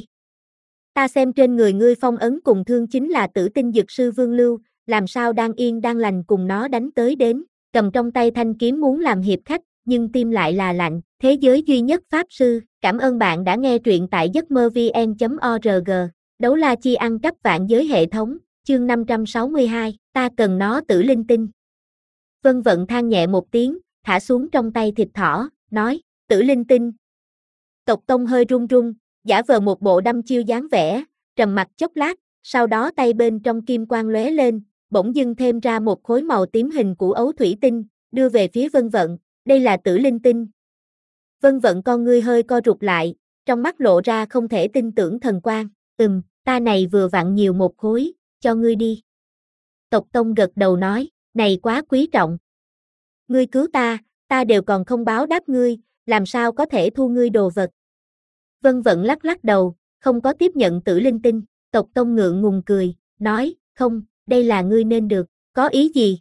Ta xem trên người ngươi phong ấn cùng thương chính là Tử Tinh dược sư Vương Lưu, làm sao đang yên đang lành cùng nó đánh tới đến, cầm trong tay thanh kiếm muốn làm hiệp khách, nhưng tim lại là lạnh, thế giới duy nhất pháp sư, cảm ơn bạn đã nghe truyện tại giấc mơ vn chấm org, đấu la chi ăn cắp vạn giới hệ thống, chương năm trăm sáu mươi hai, ta cần nó tử linh tinh. Vân Vận than nhẹ một tiếng, thả xuống trong tay thịt thỏ, nói, tử linh tinh. Tộc Tông hơi run run, giả vờ một bộ đăm chiêu dáng vẻ, trầm mặt chốc lát, sau đó tay bên trong kim quang lóe lên, bỗng dưng thêm ra một khối màu tím hình của ấu thủy tinh, đưa về phía Vân Vận, đây là tử linh tinh. Vân Vận con ngươi hơi co rụt lại, trong mắt lộ ra không thể tin tưởng thần quang, ừm, ta này vừa vặn nhiều một khối, cho ngươi đi. Tộc Tông gật đầu nói, này quá quý trọng. Ngươi cứu ta, ta đều còn không báo đáp ngươi, làm sao có thể thu ngươi đồ vật. Vân Vận lắc lắc đầu, không có tiếp nhận tử linh tinh, tộc Tông ngượng ngùng cười, nói, không, đây là ngươi nên được, có ý gì?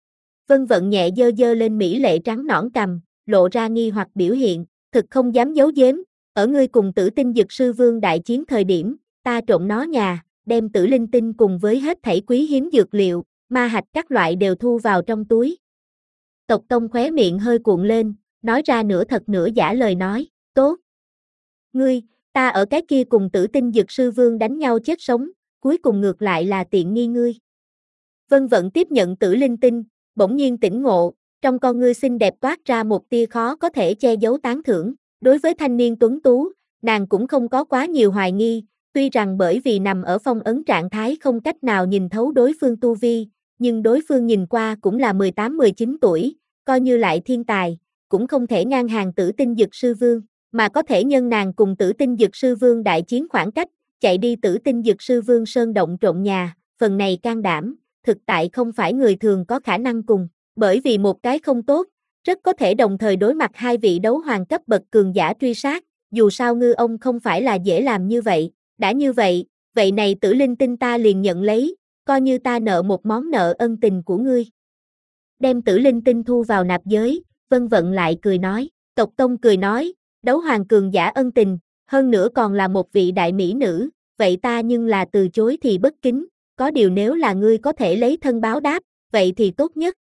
Vân Vận nhẹ dơ dơ lên mỹ lệ trắng nõn cằm, lộ ra nghi hoặc biểu hiện, thực không dám giấu giếm, ở ngươi cùng Tử Tinh dược sư Vương đại chiến thời điểm, ta trộm nó nhà, đem tử linh tinh cùng với hết thảy quý hiếm dược liệu, ma hạch các loại đều thu vào trong túi. Tộc Tông khóe miệng hơi cuộn lên, nói ra nửa thật nửa giả lời nói, tốt. Ngươi, ta ở cái kia cùng Tử Tinh dược sư Vương đánh nhau chết sống, cuối cùng ngược lại là tiện nghi ngươi. Vân Vận tiếp nhận tử linh tinh, bỗng nhiên tỉnh ngộ, trong con ngươi xinh đẹp toát ra một tia khó có thể che giấu tán thưởng, đối với thanh niên tuấn tú, nàng cũng không có quá nhiều hoài nghi, tuy rằng bởi vì nằm ở phong ấn trạng thái không cách nào nhìn thấu đối phương tu vi, nhưng đối phương nhìn qua cũng là mười tám mười chín tuổi, coi như lại thiên tài, cũng không thể ngang hàng Tử Tinh dược sư Vương, mà có thể nhân nàng cùng Tử Tinh dược sư Vương đại chiến khoảng cách, chạy đi Tử Tinh dược sư Vương sơn động trộm nhà, phần này can đảm, thực tại không phải người thường có khả năng cùng. Bởi vì một cái không tốt, rất có thể đồng thời đối mặt hai vị đấu hoàng cấp bậc cường giả truy sát, dù sao ngư ông không phải là dễ làm như vậy, đã như vậy, vậy này tử linh tinh ta liền nhận lấy, coi như ta nợ một món nợ ân tình của ngươi. Đem tử linh tinh thu vào nạp giới, Vân Vận lại cười nói, tộc tông cười nói, đấu hoàng cường giả ân tình, hơn nữa còn là một vị đại mỹ nữ, vậy ta nhưng là từ chối thì bất kính, có điều nếu là ngươi có thể lấy thân báo đáp, vậy thì tốt nhất.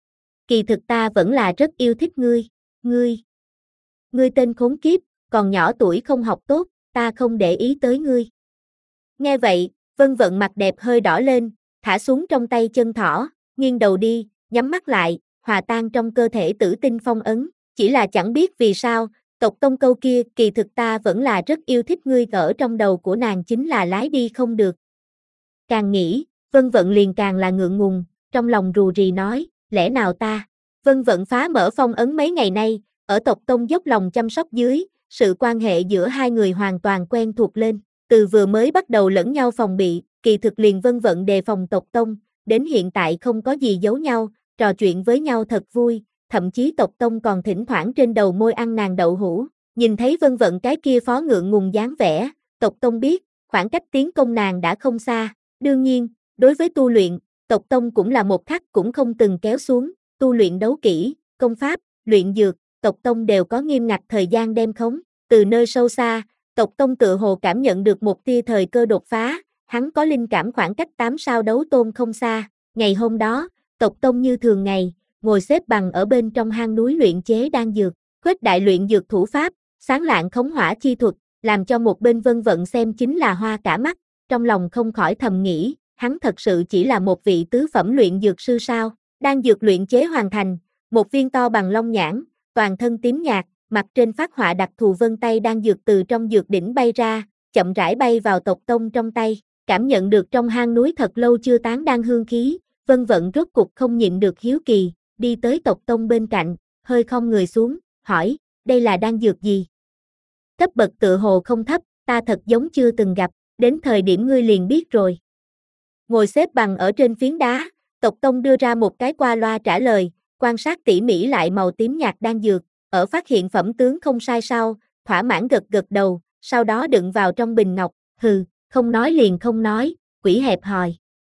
Kỳ thực ta vẫn là rất yêu thích ngươi, ngươi. Ngươi tên khốn kiếp, còn nhỏ tuổi không học tốt, ta không để ý tới ngươi. Nghe vậy, Vân Vận mặt đẹp hơi đỏ lên, thả xuống trong tay chân thỏ, nghiêng đầu đi, nhắm mắt lại, hòa tan trong cơ thể tử tinh phong ấn, chỉ là chẳng biết vì sao, tộc tông câu kia kỳ thực ta vẫn là rất yêu thích ngươi ở trong đầu của nàng chính là lái đi không được. Càng nghĩ, Vân Vận liền càng là ngượng ngùng, trong lòng rù rì nói, lẽ nào ta? Vân Vận phá mở phong ấn mấy ngày nay, ở tộc tông dốc lòng chăm sóc dưới, sự quan hệ giữa hai người hoàn toàn quen thuộc lên, từ vừa mới bắt đầu lẫn nhau phòng bị, kỳ thực liền Vân Vận đề phòng tộc tông, đến hiện tại không có gì giấu nhau, trò chuyện với nhau thật vui, thậm chí tộc tông còn thỉnh thoảng trên đầu môi ăn nàng đậu hũ, nhìn thấy Vân Vận cái kia phó ngượng ngùng dáng vẻ, tộc tông biết, khoảng cách tiến công nàng đã không xa, đương nhiên, đối với tu luyện, tộc tông cũng là một khắc cũng không từng kéo xuống, tu luyện đấu kỹ, công pháp, luyện dược, tộc tông đều có nghiêm ngặt thời gian đem khống, từ nơi sâu xa, tộc tông tự hồ cảm nhận được một tia thời cơ đột phá, hắn có linh cảm khoảng cách tám sao đấu tôn không xa, ngày hôm đó, tộc tông như thường ngày, ngồi xếp bằng ở bên trong hang núi luyện chế đan dược, khuếch đại luyện dược thủ pháp, sáng lạng khống hỏa chi thuật, làm cho một bên Vân Vận xem chính là hoa cả mắt, trong lòng không khỏi thầm nghĩ, hắn thật sự chỉ là một vị tứ phẩm luyện dược sư sao, đan dược luyện chế hoàn thành, một viên to bằng long nhãn, toàn thân tím nhạt, mặt trên phát họa đặc thù vân tay đan dược từ trong dược đỉnh bay ra, chậm rãi bay vào tộc tông trong tay, cảm nhận được trong hang núi thật lâu chưa tán đan hương khí, Vân Vận rốt cục không nhịn được hiếu kỳ, đi tới tộc tông bên cạnh, hơi khom người xuống, hỏi, đây là đan dược gì? Cấp bậc tự hồ không thấp, ta thật giống chưa từng gặp, đến thời điểm ngươi liền biết rồi. Ngồi xếp bằng ở trên phiến đá, tộc tông đưa ra một cái qua loa trả lời, quan sát tỉ mỉ lại màu tím nhạt đan dược, ở phát hiện phẩm tướng không sai sau, thỏa mãn gật gật đầu, sau đó đựng vào trong bình ngọc, hừ, không nói liền không nói, quỷ hẹp hòi.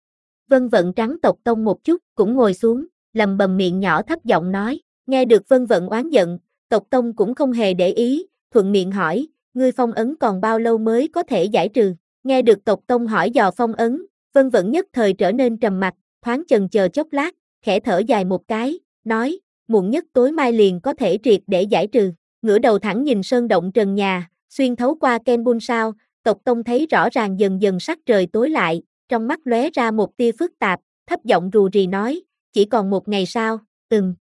Vân Vận trắng tộc tông một chút, cũng ngồi xuống, lầm bầm miệng nhỏ thấp giọng nói, nghe được Vân Vận oán giận, tộc tông cũng không hề để ý, thuận miệng hỏi, ngươi phong ấn còn bao lâu mới có thể giải trừ, nghe được tộc tông hỏi dò phong ấn, Vân Vận nhất thời trở nên trầm mặc, thoáng chần chờ chốc lát, khẽ thở dài một cái, nói, muộn nhất tối mai liền có thể triệt để giải trừ, ngửa đầu thẳng nhìn sơn động trần nhà, xuyên thấu qua ken bun sao, tộc tông thấy rõ ràng dần dần sắc trời tối lại, trong mắt lóe ra một tia phức tạp, thấp giọng rù rì nói, chỉ còn một ngày sao, ừm.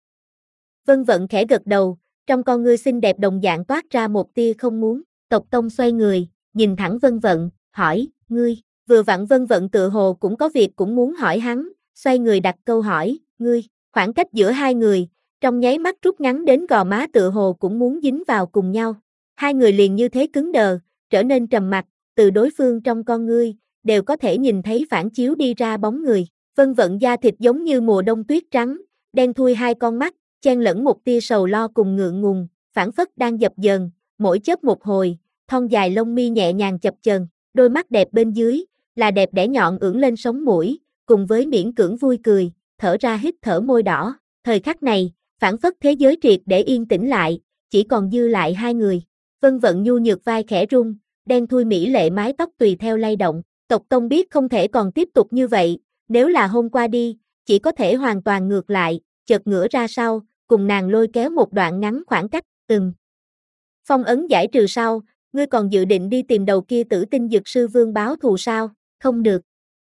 Vân Vận khẽ gật đầu, trong con ngươi xinh đẹp đồng dạng toát ra một tia không muốn, tộc tông xoay người, nhìn thẳng Vân Vận, hỏi, ngươi, vừa vặn Vân Vận tự hồ cũng có việc cũng muốn hỏi hắn, xoay người đặt câu hỏi, ngươi, khoảng cách giữa hai người, trong nháy mắt rút ngắn đến gò má tự hồ cũng muốn dính vào cùng nhau, hai người liền như thế cứng đờ, trở nên trầm mặc, từ đối phương trong con ngươi, đều có thể nhìn thấy phản chiếu đi ra bóng người, Vân Vận da thịt giống như mùa đông tuyết trắng, đen thui hai con mắt, chen lẫn một tia sầu lo cùng ngượng ngùng, phảng phất đang dập dờn, mỗi chớp một hồi, thon dài lông mi nhẹ nhàng chập chờn, đôi mắt đẹp bên dưới, là đẹp đẽ nhọn ưỡn lên sống mũi, cùng với miễn cưỡng vui cười, thở ra hít thở môi đỏ, thời khắc này, phảng phất thế giới triệt để yên tĩnh lại, chỉ còn dư lại hai người, Vân Vận nhu nhược vai khẽ rung, đen thui mỹ lệ mái tóc tùy theo lay động, tộc tông biết không thể còn tiếp tục như vậy, nếu là hôm qua đi, chỉ có thể hoàn toàn ngược lại, chợt ngửa ra sau, cùng nàng lôi kéo một đoạn ngắn khoảng cách, ừm. Phong ấn giải trừ sau, ngươi còn dự định đi tìm đầu kia tử tinh dược sư vương báo thù sao, không được.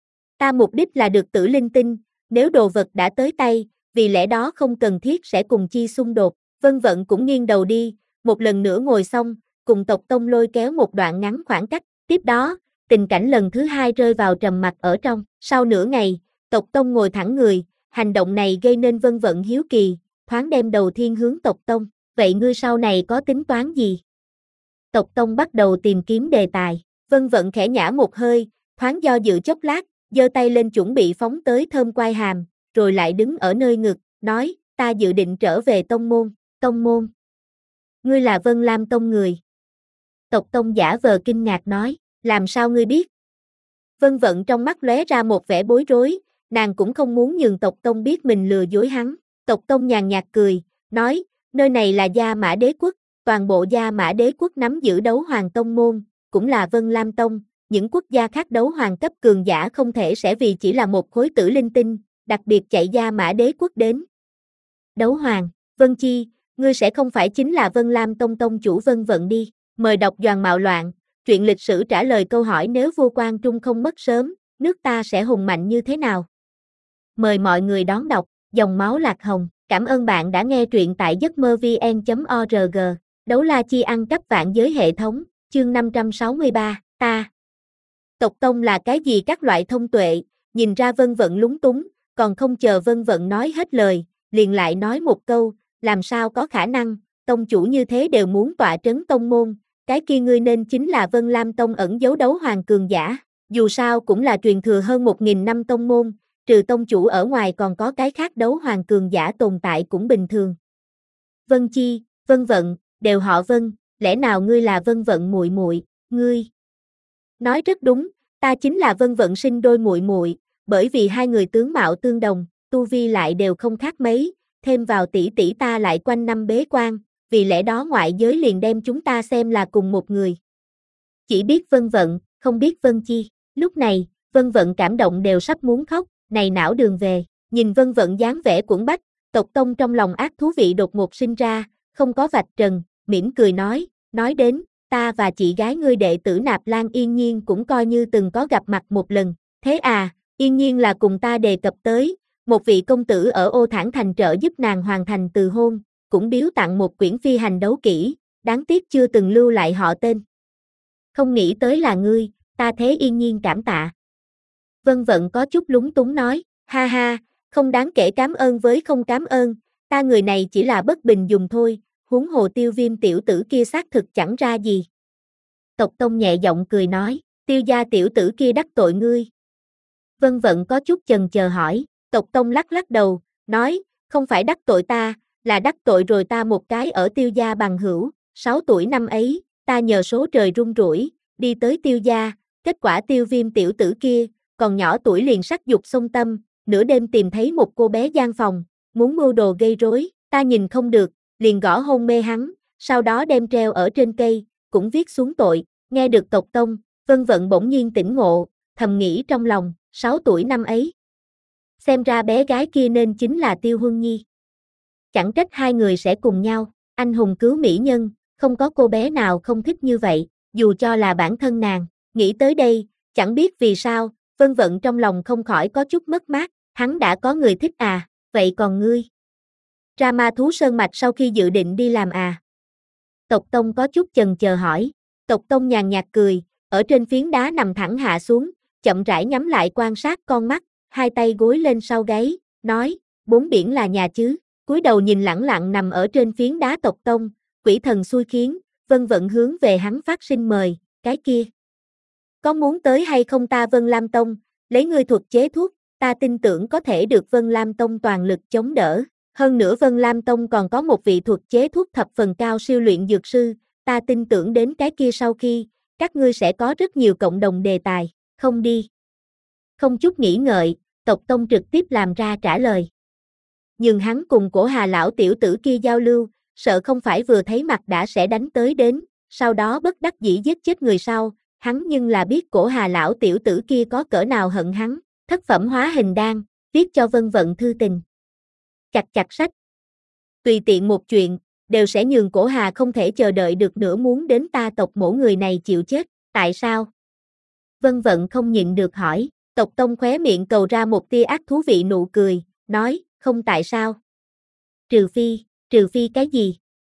Ta mục đích là được tử linh tinh, nếu đồ vật đã tới tay, vì lẽ đó không cần thiết sẽ cùng chi xung đột, Vân Vận cũng nghiêng đầu đi, một lần nữa ngồi xong, cùng tộc tông lôi kéo một đoạn ngắn khoảng cách, tiếp đó, tình cảnh lần thứ hai rơi vào trầm mặc ở trong, sau nửa ngày, tộc tông ngồi thẳng người, hành động này gây nên Vân Vận hiếu kỳ, thoáng đem đầu thiên hướng tộc tông, vậy ngươi sau này có tính toán gì? Tộc tông bắt đầu tìm kiếm đề tài, Vân Vận khẽ nhả một hơi, thoáng do dự chốc lát, giơ tay lên chuẩn bị phóng tới thơm quai hàm, rồi lại đứng ở nơi ngực, nói, ta dự định trở về tông môn, tông môn. Ngươi là Vân Lam Tông người. Tộc Tông giả vờ kinh ngạc nói, làm sao ngươi biết? Vân Vận trong mắt lóe ra một vẻ bối rối, nàng cũng không muốn nhường Tộc Tông biết mình lừa dối hắn. Tộc Tông nhàn nhạt cười, nói, nơi này là Gia Mã Đế Quốc, toàn bộ Gia Mã Đế Quốc nắm giữ đấu hoàng tông môn, cũng là Vân Lam Tông, những quốc gia khác đấu hoàng cấp cường giả không thể sẽ vì chỉ là một khối tử linh tinh, đặc biệt chạy Gia Mã Đế Quốc đến. Đấu hoàng, Vân Chi, ngươi sẽ không phải chính là Vân Lam Tông tông chủ Vân Vận đi, mời đọc Doàn Mạo Loạn, truyện lịch sử trả lời câu hỏi nếu vua Quan Trung không mất sớm, nước ta sẽ hùng mạnh như thế nào? Mời mọi người đón đọc, Dòng Máu Lạc Hồng, cảm ơn bạn đã nghe truyện tại giấc mơ vn chấm org, Đấu La Chi ăn cắp vạn giới hệ thống, chương năm trăm sáu mươi ba, ta. Tộc Tông là cái gì các loại thông tuệ, nhìn ra Vân Vận lúng túng, còn không chờ Vân Vận nói hết lời, liền lại nói một câu, làm sao có khả năng, tông chủ như thế đều muốn tọa trấn tông môn, cái kia ngươi nên chính là Vân Lam Tông ẩn giấu đấu hoàng cường giả, dù sao cũng là truyền thừa hơn một nghìn năm tông môn, trừ tông chủ ở ngoài còn có cái khác đấu hoàng cường giả tồn tại cũng bình thường. Vân Chi, Vân Vận, đều họ Vân, lẽ nào ngươi là Vân Vận muội muội, ngươi? Nói rất đúng, ta chính là Vân Vận sinh đôi muội muội, bởi vì hai người tướng mạo tương đồng, tu vi lại đều không khác mấy, thêm vào tỷ tỷ ta lại quanh năm bế quan, vì lẽ đó ngoại giới liền đem chúng ta xem là cùng một người. Chỉ biết Vân Vận, không biết Vân Chi, lúc này, Vân Vận cảm động đều sắp muốn khóc, này não đường về, nhìn Vân Vận dáng vẻ cuỗn bách, Tộc Tông trong lòng ác thú vị đột ngột sinh ra, không có vạch trần, mỉm cười nói, nói đến, ta và chị gái ngươi đệ tử Nạp Lan Yên Nhiên cũng coi như từng có gặp mặt một lần, thế à, Yên Nhiên là cùng ta đề cập tới, một vị công tử ở Ô Thản Thành trợ giúp nàng hoàn thành từ hôn, cũng biếu tặng một quyển phi hành đấu kỹ, đáng tiếc chưa từng lưu lại họ tên. Không nghĩ tới là ngươi, ta thế Yên Nhiên cảm tạ. Vân Vận có chút lúng túng nói, ha ha, không đáng kể cảm ơn với không cảm ơn, ta người này chỉ là bất bình dùng thôi, huống hồ Tiêu Viêm tiểu tử kia xác thực chẳng ra gì. Tộc Tông nhẹ giọng cười nói, Tiêu gia tiểu tử kia đắc tội ngươi. Vân Vận có chút chần chờ hỏi, Tộc Tông lắc lắc đầu, nói, không phải đắc tội ta, là đắc tội rồi ta một cái ở Tiêu gia bằng hữu, sáu tuổi năm ấy, ta nhờ số trời rung rủi, đi tới Tiêu gia, kết quả Tiêu Viêm tiểu tử kia, còn nhỏ tuổi liền sắc dục xông tâm, nửa đêm tìm thấy một cô bé gian phòng, muốn mưu đồ gây rối, ta nhìn không được, liền gõ hôn mê hắn, sau đó đem treo ở trên cây, cũng viết xuống tội, nghe được Tộc Tông, Vân Vận bỗng nhiên tỉnh ngộ, thầm nghĩ trong lòng, sáu tuổi năm ấy. Xem ra bé gái kia nên chính là Tiêu Huân Nhi. Chẳng trách hai người sẽ cùng nhau, anh hùng cứu mỹ nhân, không có cô bé nào không thích như vậy, dù cho là bản thân nàng, nghĩ tới đây, chẳng biết vì sao, Vân Vận trong lòng không khỏi có chút mất mát, hắn đã có người thích à, vậy còn ngươi? Ra Ma Thú Sơn Mạch sau khi dự định đi làm à? Tộc Tông có chút chần chờ hỏi, Tộc Tông nhàn nhạt cười, ở trên phiến đá nằm thẳng hạ xuống, chậm rãi nhắm lại quan sát con mắt, hai tay gối lên sau gáy, nói, bốn biển là nhà chứ, cúi đầu nhìn lẳng lặng nằm ở trên phiến đá Tộc Tông, quỷ thần xui khiến, Vân Vận hướng về hắn phát sinh mời, cái kia. Có muốn tới hay không ta Vân Lam Tông, lấy ngươi thuật chế thuốc, ta tin tưởng có thể được Vân Lam Tông toàn lực chống đỡ. Hơn nữa Vân Lam Tông còn có một vị thuật chế thuốc thập phần cao siêu luyện dược sư, ta tin tưởng đến cái kia sau khi, các ngươi sẽ có rất nhiều cộng đồng đề tài, không đi. Không chút nghĩ ngợi, Tộc Tông trực tiếp làm ra trả lời. Nhưng hắn cùng Cổ Hà lão tiểu tử kia giao lưu, sợ không phải vừa thấy mặt đã sẽ đánh tới đến, sau đó bất đắc dĩ giết chết người sau, hắn nhưng là biết Cổ Hà lão tiểu tử kia có cỡ nào hận hắn, thất phẩm hóa hình đan, viết cho Vân Vận thư tình. Chặt chặt sách. Tùy tiện một chuyện, đều sẽ nhường Cổ Hà không thể chờ đợi được nữa muốn đến ta tộc mổ người này chịu chết, tại sao? Vân Vận không nhịn được hỏi, Tộc Tông khóe miệng cầu ra một tia ác thú vị nụ cười, nói, không tại sao? Trừ phi, trừ phi cái gì?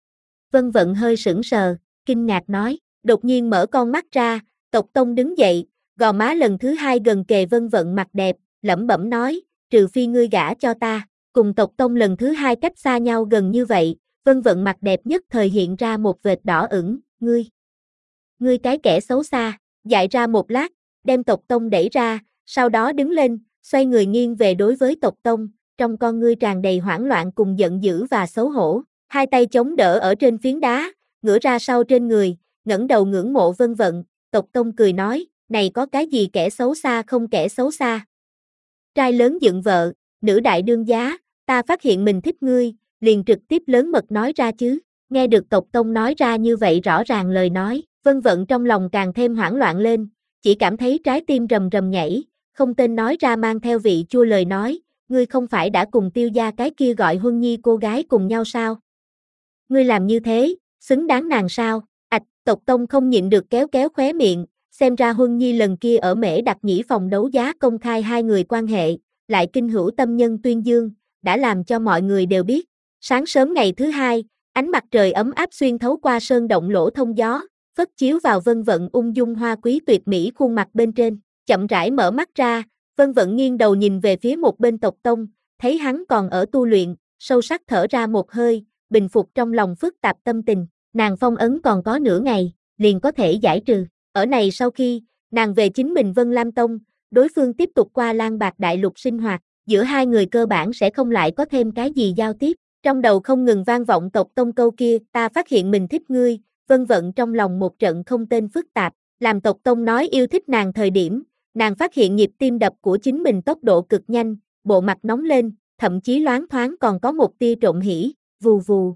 Vân Vận hơi sững sờ, kinh ngạc nói, đột nhiên mở con mắt ra, Tộc Tông đứng dậy, gò má lần thứ hai gần kề Vân Vận mặt đẹp, lẩm bẩm nói, trừ phi ngươi gả cho ta, cùng Tộc Tông lần thứ hai cách xa nhau gần như vậy, Vân Vận mặt đẹp nhất thời hiện ra một vệt đỏ ửng, ngươi, ngươi cái kẻ xấu xa, dại ra một lát, đem Tộc Tông đẩy ra, sau đó đứng lên, xoay người nghiêng về đối với Tộc Tông, trong con ngươi tràn đầy hoảng loạn cùng giận dữ và xấu hổ, hai tay chống đỡ ở trên phiến đá, ngửa ra sau trên người, ngẩng đầu ngưỡng mộ Vân Vận, Tộc Tông cười nói, này có cái gì kẻ xấu xa không kẻ xấu xa. Trai lớn dựng vợ, nữ đại đương giá, ta phát hiện mình thích ngươi, liền trực tiếp lớn mật nói ra chứ, nghe được Tộc Tông nói ra như vậy rõ ràng lời nói, Vân Vận trong lòng càng thêm hoảng loạn lên, chỉ cảm thấy trái tim rầm rầm nhảy, không tên nói ra mang theo vị chua lời nói, ngươi không phải đã cùng Tiêu gia cái kia gọi Huân Nhi cô gái cùng nhau sao? Ngươi làm như thế, xứng đáng nàng sao? Ảch, Tộc Tông không nhịn được kéo kéo khóe miệng, xem ra Huân Nhi lần kia ở Mễ Đặc Nhĩ phòng đấu giá công khai hai người quan hệ, lại kinh hữu tâm nhân tuyên dương, đã làm cho mọi người đều biết. Sáng sớm ngày thứ hai, ánh mặt trời ấm áp xuyên thấu qua sơn động lỗ thông gió, phất chiếu vào Vân Vận ung dung hoa quý tuyệt mỹ khuôn mặt bên trên, chậm rãi mở mắt ra, Vân Vận nghiêng đầu nhìn về phía một bên Tộc Tông, thấy hắn còn ở tu luyện, sâu sắc thở ra một hơi, bình phục trong lòng phức tạp tâm tình, nàng phong ấn còn có nửa ngày, liền có thể giải trừ. Ở này sau khi, nàng về chính mình Vân Lam Tông, đối phương tiếp tục qua Lan Bạc Đại Lục sinh hoạt, giữa hai người cơ bản sẽ không lại có thêm cái gì giao tiếp, trong đầu không ngừng vang vọng Tộc Tông câu kia, ta phát hiện mình thích ngươi, Vân Vận trong lòng một trận không tên phức tạp, làm Tộc Tông nói yêu thích nàng thời điểm, nàng phát hiện nhịp tim đập của chính mình tốc độ cực nhanh, bộ mặt nóng lên, thậm chí loáng thoáng còn có một tia trộm hỉ, vù vù.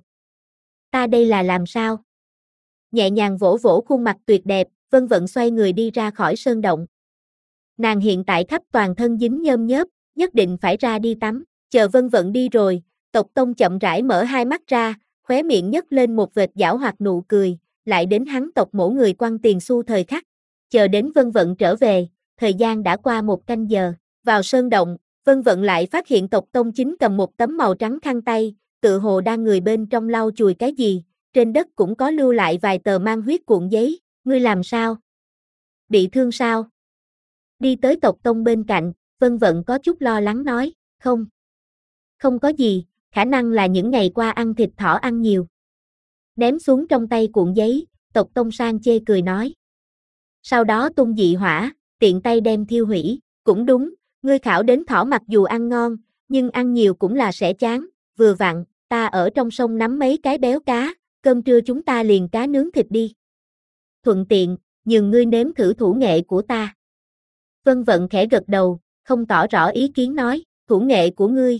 Ta đây là làm sao? Nhẹ nhàng vỗ vỗ khuôn mặt tuyệt đẹp, Vân Vận xoay người đi ra khỏi sơn động. Nàng hiện tại khắp toàn thân dính nhơm nhớp, nhất định phải ra đi tắm, chờ Vân Vận đi rồi, Tộc Tông chậm rãi mở hai mắt ra, khóe miệng nhấc lên một vệt giảo hoạt nụ cười, lại đến hắn tộc mổ người quăng tiền xu thời khắc. Chờ đến Vân Vận trở về, thời gian đã qua một canh giờ, vào sơn động, Vân Vận lại phát hiện Tộc Tông chính cầm một tấm màu trắng khăn tay, tự hồ đang người bên trong lau chùi cái gì, trên đất cũng có lưu lại vài tờ mang huyết cuộn giấy, ngươi làm sao? Bị thương sao? Đi tới Tộc Tông bên cạnh, Vân Vận có chút lo lắng nói, không. Không có gì, khả năng là những ngày qua ăn thịt thỏ ăn nhiều. Ném xuống trong tay cuộn giấy, Tộc Tông sang chê cười nói. Sau đó tung dị hỏa, tiện tay đem thiêu hủy, cũng đúng, ngươi khảo đến thỏ mặc dù ăn ngon, nhưng ăn nhiều cũng là sẽ chán, vừa vặn, ta ở trong sông nắm mấy cái béo cá, cơm trưa chúng ta liền cá nướng thịt đi. Thuận tiện, nhường ngươi nếm thử thủ nghệ của ta. Vân Vận khẽ gật đầu, không tỏ rõ ý kiến nói, thủ nghệ của ngươi.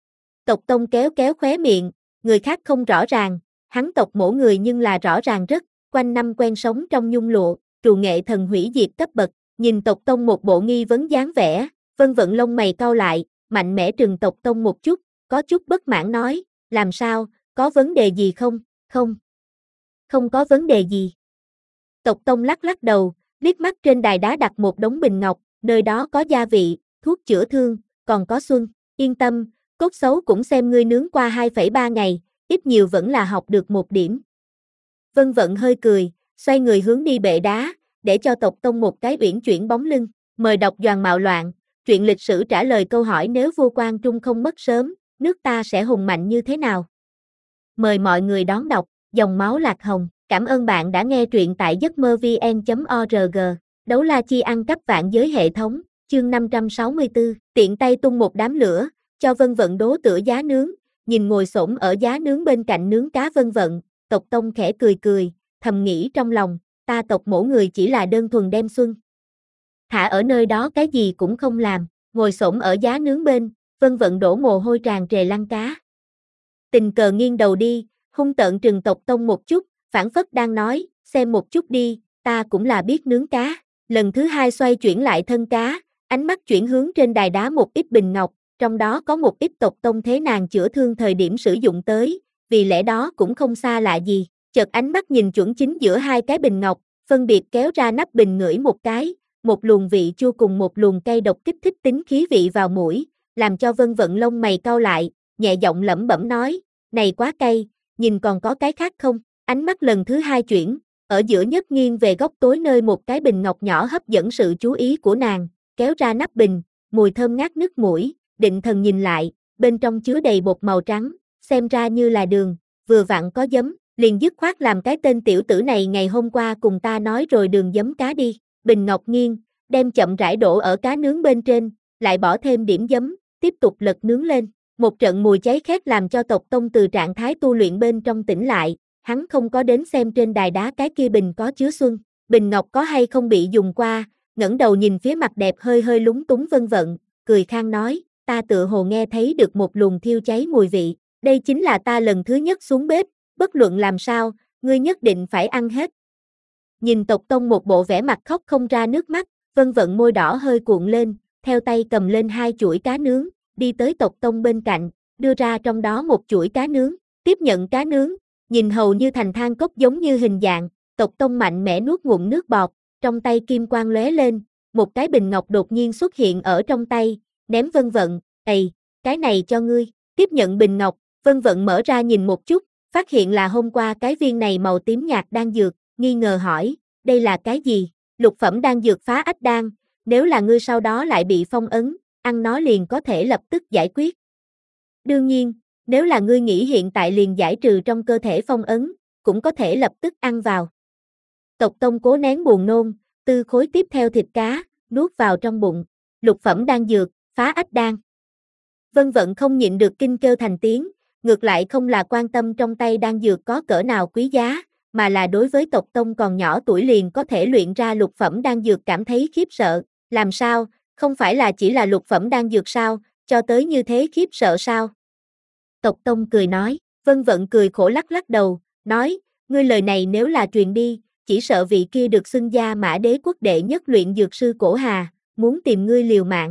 Tộc Tông kéo kéo khóe miệng, người khác không rõ ràng, hắn tộc mổ người nhưng là rõ ràng rất, quanh năm quen sống trong nhung lụa, trù nghệ thần hủy diệt cấp bậc, nhìn Tộc Tông một bộ nghi vấn dáng vẻ, Vân Vận lông mày cau lại, mạnh mẽ trừng Tộc Tông một chút, có chút bất mãn nói, làm sao, có vấn đề gì không, không, không có vấn đề gì. Tộc Tông lắc lắc đầu, liếc mắt trên đài đá đặt một đống bình ngọc, nơi đó có gia vị, thuốc chữa thương, còn có xuân, yên tâm, cốt xấu cũng xem ngươi nướng qua hai phẩy ba ngày, ít nhiều vẫn là học được một điểm. Vân Vận hơi cười, xoay người hướng đi bệ đá, để cho Tộc Tông một cái uyển chuyển bóng lưng, mời đọc Doàn Mạo Loạn, truyện lịch sử trả lời câu hỏi nếu vua Quan Trung không mất sớm, nước ta sẽ hùng mạnh như thế nào? Mời mọi người đón đọc, Dòng Máu Lạc Hồng, cảm ơn bạn đã nghe truyện tại giấc mơ vn chấm org, Đấu La Chi ăn cắp vạn giới hệ thống, chương năm trăm sáu mươi tư, tiện tay tung một đám lửa, cho Vân Vận đố tửa giá nướng, nhìn ngồi xổm ở giá nướng bên cạnh nướng cá Vân Vận, Tộc Tông khẽ cười cười, thầm nghĩ trong lòng, ta tộc mổ người chỉ là đơn thuần đem xuân. Thả ở nơi đó cái gì cũng không làm, ngồi xổm ở giá nướng bên, Vân Vận đổ mồ hôi tràn trề lăn cá. Tình cờ nghiêng đầu đi, hung tợn trừng Tộc Tông một chút, phản phất đang nói, xem một chút đi, ta cũng là biết nướng cá. Lần thứ hai xoay chuyển lại thân cá, ánh mắt chuyển hướng trên đài đá một ít bình ngọc, trong đó có một ít Tộc Tông thế nàng chữa thương thời điểm sử dụng tới, vì lẽ đó cũng không xa lạ gì. Chợt ánh mắt nhìn chuẩn chính giữa hai cái bình ngọc, phân biệt kéo ra nắp bình ngửi một cái, một luồng vị chua cùng một luồng cay độc kích thích tính khí vị vào mũi, làm cho Vân Vận lông mày cau lại, nhẹ giọng lẩm bẩm nói, này quá cay, nhìn còn có cái khác không? Ánh mắt lần thứ hai chuyển, ở giữa nhất nghiêng về góc tối nơi một cái bình ngọc nhỏ hấp dẫn sự chú ý của nàng, kéo ra nắp bình, mùi thơm ngát nức mũi, định thần nhìn lại, bên trong chứa đầy bột màu trắng, xem ra như là đường, vừa vặn có giấm, liền dứt khoát làm cái tên tiểu tử này ngày hôm qua cùng ta nói rồi đường giấm cá đi. Bình ngọc nghiêng, đem chậm rãi đổ ở cá nướng bên trên, lại bỏ thêm điểm giấm, tiếp tục lật nướng lên, Một trận mùi cháy khét làm cho Tộc Tông từ trạng thái tu luyện bên trong tỉnh lại, hắn không có đến xem trên đài đá cái kia bình có chứa xuân, bình ngọc có hay không bị dùng qua, ngẩng đầu nhìn phía mặt đẹp hơi hơi lúng túng Vân Vận, cười khang nói, ta tựa hồ nghe thấy được một luồng thiêu cháy mùi vị, đây chính là ta lần thứ nhất xuống bếp, bất luận làm sao, ngươi nhất định phải ăn hết. Nhìn Tộc Tông một bộ vẻ mặt khóc không ra nước mắt, Vân Vận môi đỏ hơi cuộn lên, theo tay cầm lên hai chuỗi cá nướng, đi tới Tộc Tông bên cạnh, đưa ra trong đó một chuỗi cá nướng, tiếp nhận cá nướng, nhìn hầu như thành than cốc giống như hình dạng, Tộc Tông mạnh mẽ nuốt ngụm nước bọt, trong tay kim quang lóe lên, một cái bình ngọc đột nhiên xuất hiện ở trong tay, ném Vân Vận, "Ầy, cái này cho ngươi." Tiếp nhận bình ngọc, Vân Vận mở ra nhìn một chút, phát hiện là hôm qua cái viên này màu tím nhạt đan dược, nghi ngờ hỏi, "Đây là cái gì?" "Lục phẩm đan dược phá ách đan, nếu là ngươi sau đó lại bị phong ấn, ăn nó liền có thể lập tức giải quyết. Đương nhiên, nếu là ngươi nghĩ hiện tại liền giải trừ trong cơ thể phong ấn, cũng có thể lập tức ăn vào." Tộc Tông cố nén buồn nôn, tư khối tiếp theo thịt cá, nuốt vào trong bụng. Lục phẩm đan dược, phá ách đan. Vân Vận không nhịn được kinh kêu thành tiếng, ngược lại không là quan tâm trong tay đan dược có cỡ nào quý giá, mà là đối với Tộc Tông còn nhỏ tuổi liền có thể luyện ra lục phẩm đan dược cảm thấy khiếp sợ. Làm sao, không phải là chỉ là lục phẩm đan dược sao, cho tới như thế khiếp sợ sao? Tộc Tông cười nói, Vân Vận cười khổ lắc lắc đầu, nói, ngươi lời này nếu là truyền đi, chỉ sợ vị kia được xưng gia Mã Đế quốc đệ nhất luyện dược sư Cổ Hà, muốn tìm ngươi liều mạng.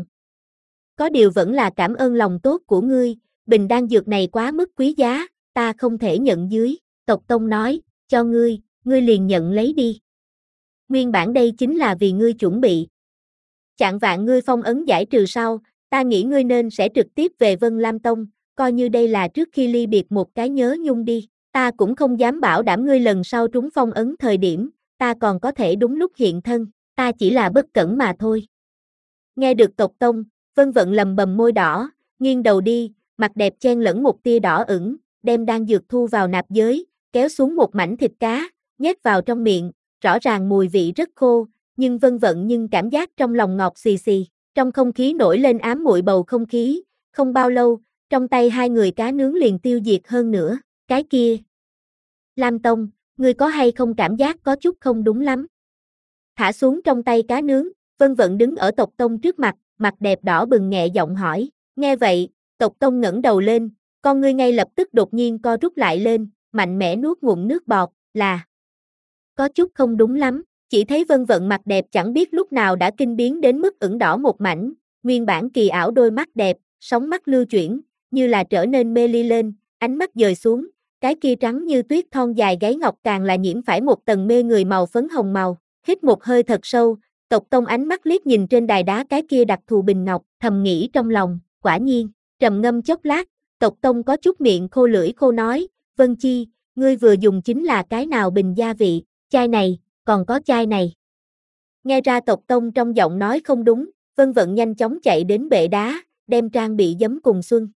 Có điều vẫn là cảm ơn lòng tốt của ngươi, bình đan dược này quá mức quý giá, ta không thể nhận dưới. Tộc Tông nói, cho ngươi, ngươi liền nhận lấy đi. Nguyên bản đây chính là vì ngươi chuẩn bị. Chạng vạn ngươi phong ấn giải trừ sau, ta nghĩ ngươi nên sẽ trực tiếp về Vân Lam Tông, coi như đây là trước khi ly biệt một cái nhớ nhung đi. Ta cũng không dám bảo đảm ngươi lần sau trúng phong ấn thời điểm, ta còn có thể đúng lúc hiện thân, ta chỉ là bất cẩn mà thôi. Nghe được Tộc Tông, Vân Vận lầm bầm môi đỏ, nghiêng đầu đi, mặt đẹp chen lẫn một tia đỏ ửng, đem đan dược thu vào nạp giới, kéo xuống một mảnh thịt cá, nhét vào trong miệng, rõ ràng mùi vị rất khô, nhưng Vân Vận nhưng cảm giác trong lòng ngọt xì xì, trong không khí nổi lên ám muội bầu không khí, không bao lâu, trong tay hai người cá nướng liền tiêu diệt hơn nữa, cái kia. Lam Tông, ngươi có hay không cảm giác có chút không đúng lắm? Thả xuống trong tay cá nướng, Vân Vận đứng ở Tộc Tông trước mặt, mặt đẹp đỏ bừng nhẹ giọng hỏi, nghe vậy, Tộc Tông ngẩng đầu lên, con ngươi ngay lập tức đột nhiên co rút lại lên, mạnh mẽ nuốt ngụm nước bọt, là có chút không đúng lắm, chỉ thấy Vân Vận mặt đẹp chẳng biết lúc nào đã kinh biến đến mức ửng đỏ một mảnh, nguyên bản kỳ ảo đôi mắt đẹp, sóng mắt lưu chuyển, như là trở nên mê ly lên, ánh mắt dời xuống, cái kia trắng như tuyết thon dài gáy ngọc càng là nhiễm phải một tầng mê người màu phấn hồng màu, hít một hơi thật sâu, Tộc Tông ánh mắt liếc nhìn trên đài đá cái kia đặc thù bình ngọc, thầm nghĩ trong lòng, quả nhiên, trầm ngâm chốc lát, Tộc Tông có chút miệng khô lưỡi khô nói, Vân Chi, ngươi vừa dùng chính là cái nào bình gia vị, chai này, còn có chai này. Nghe ra Tộc Tông trong giọng nói không đúng, Vân Vận nhanh chóng chạy đến bệ đá, đem trang bị giấm cùng xuân.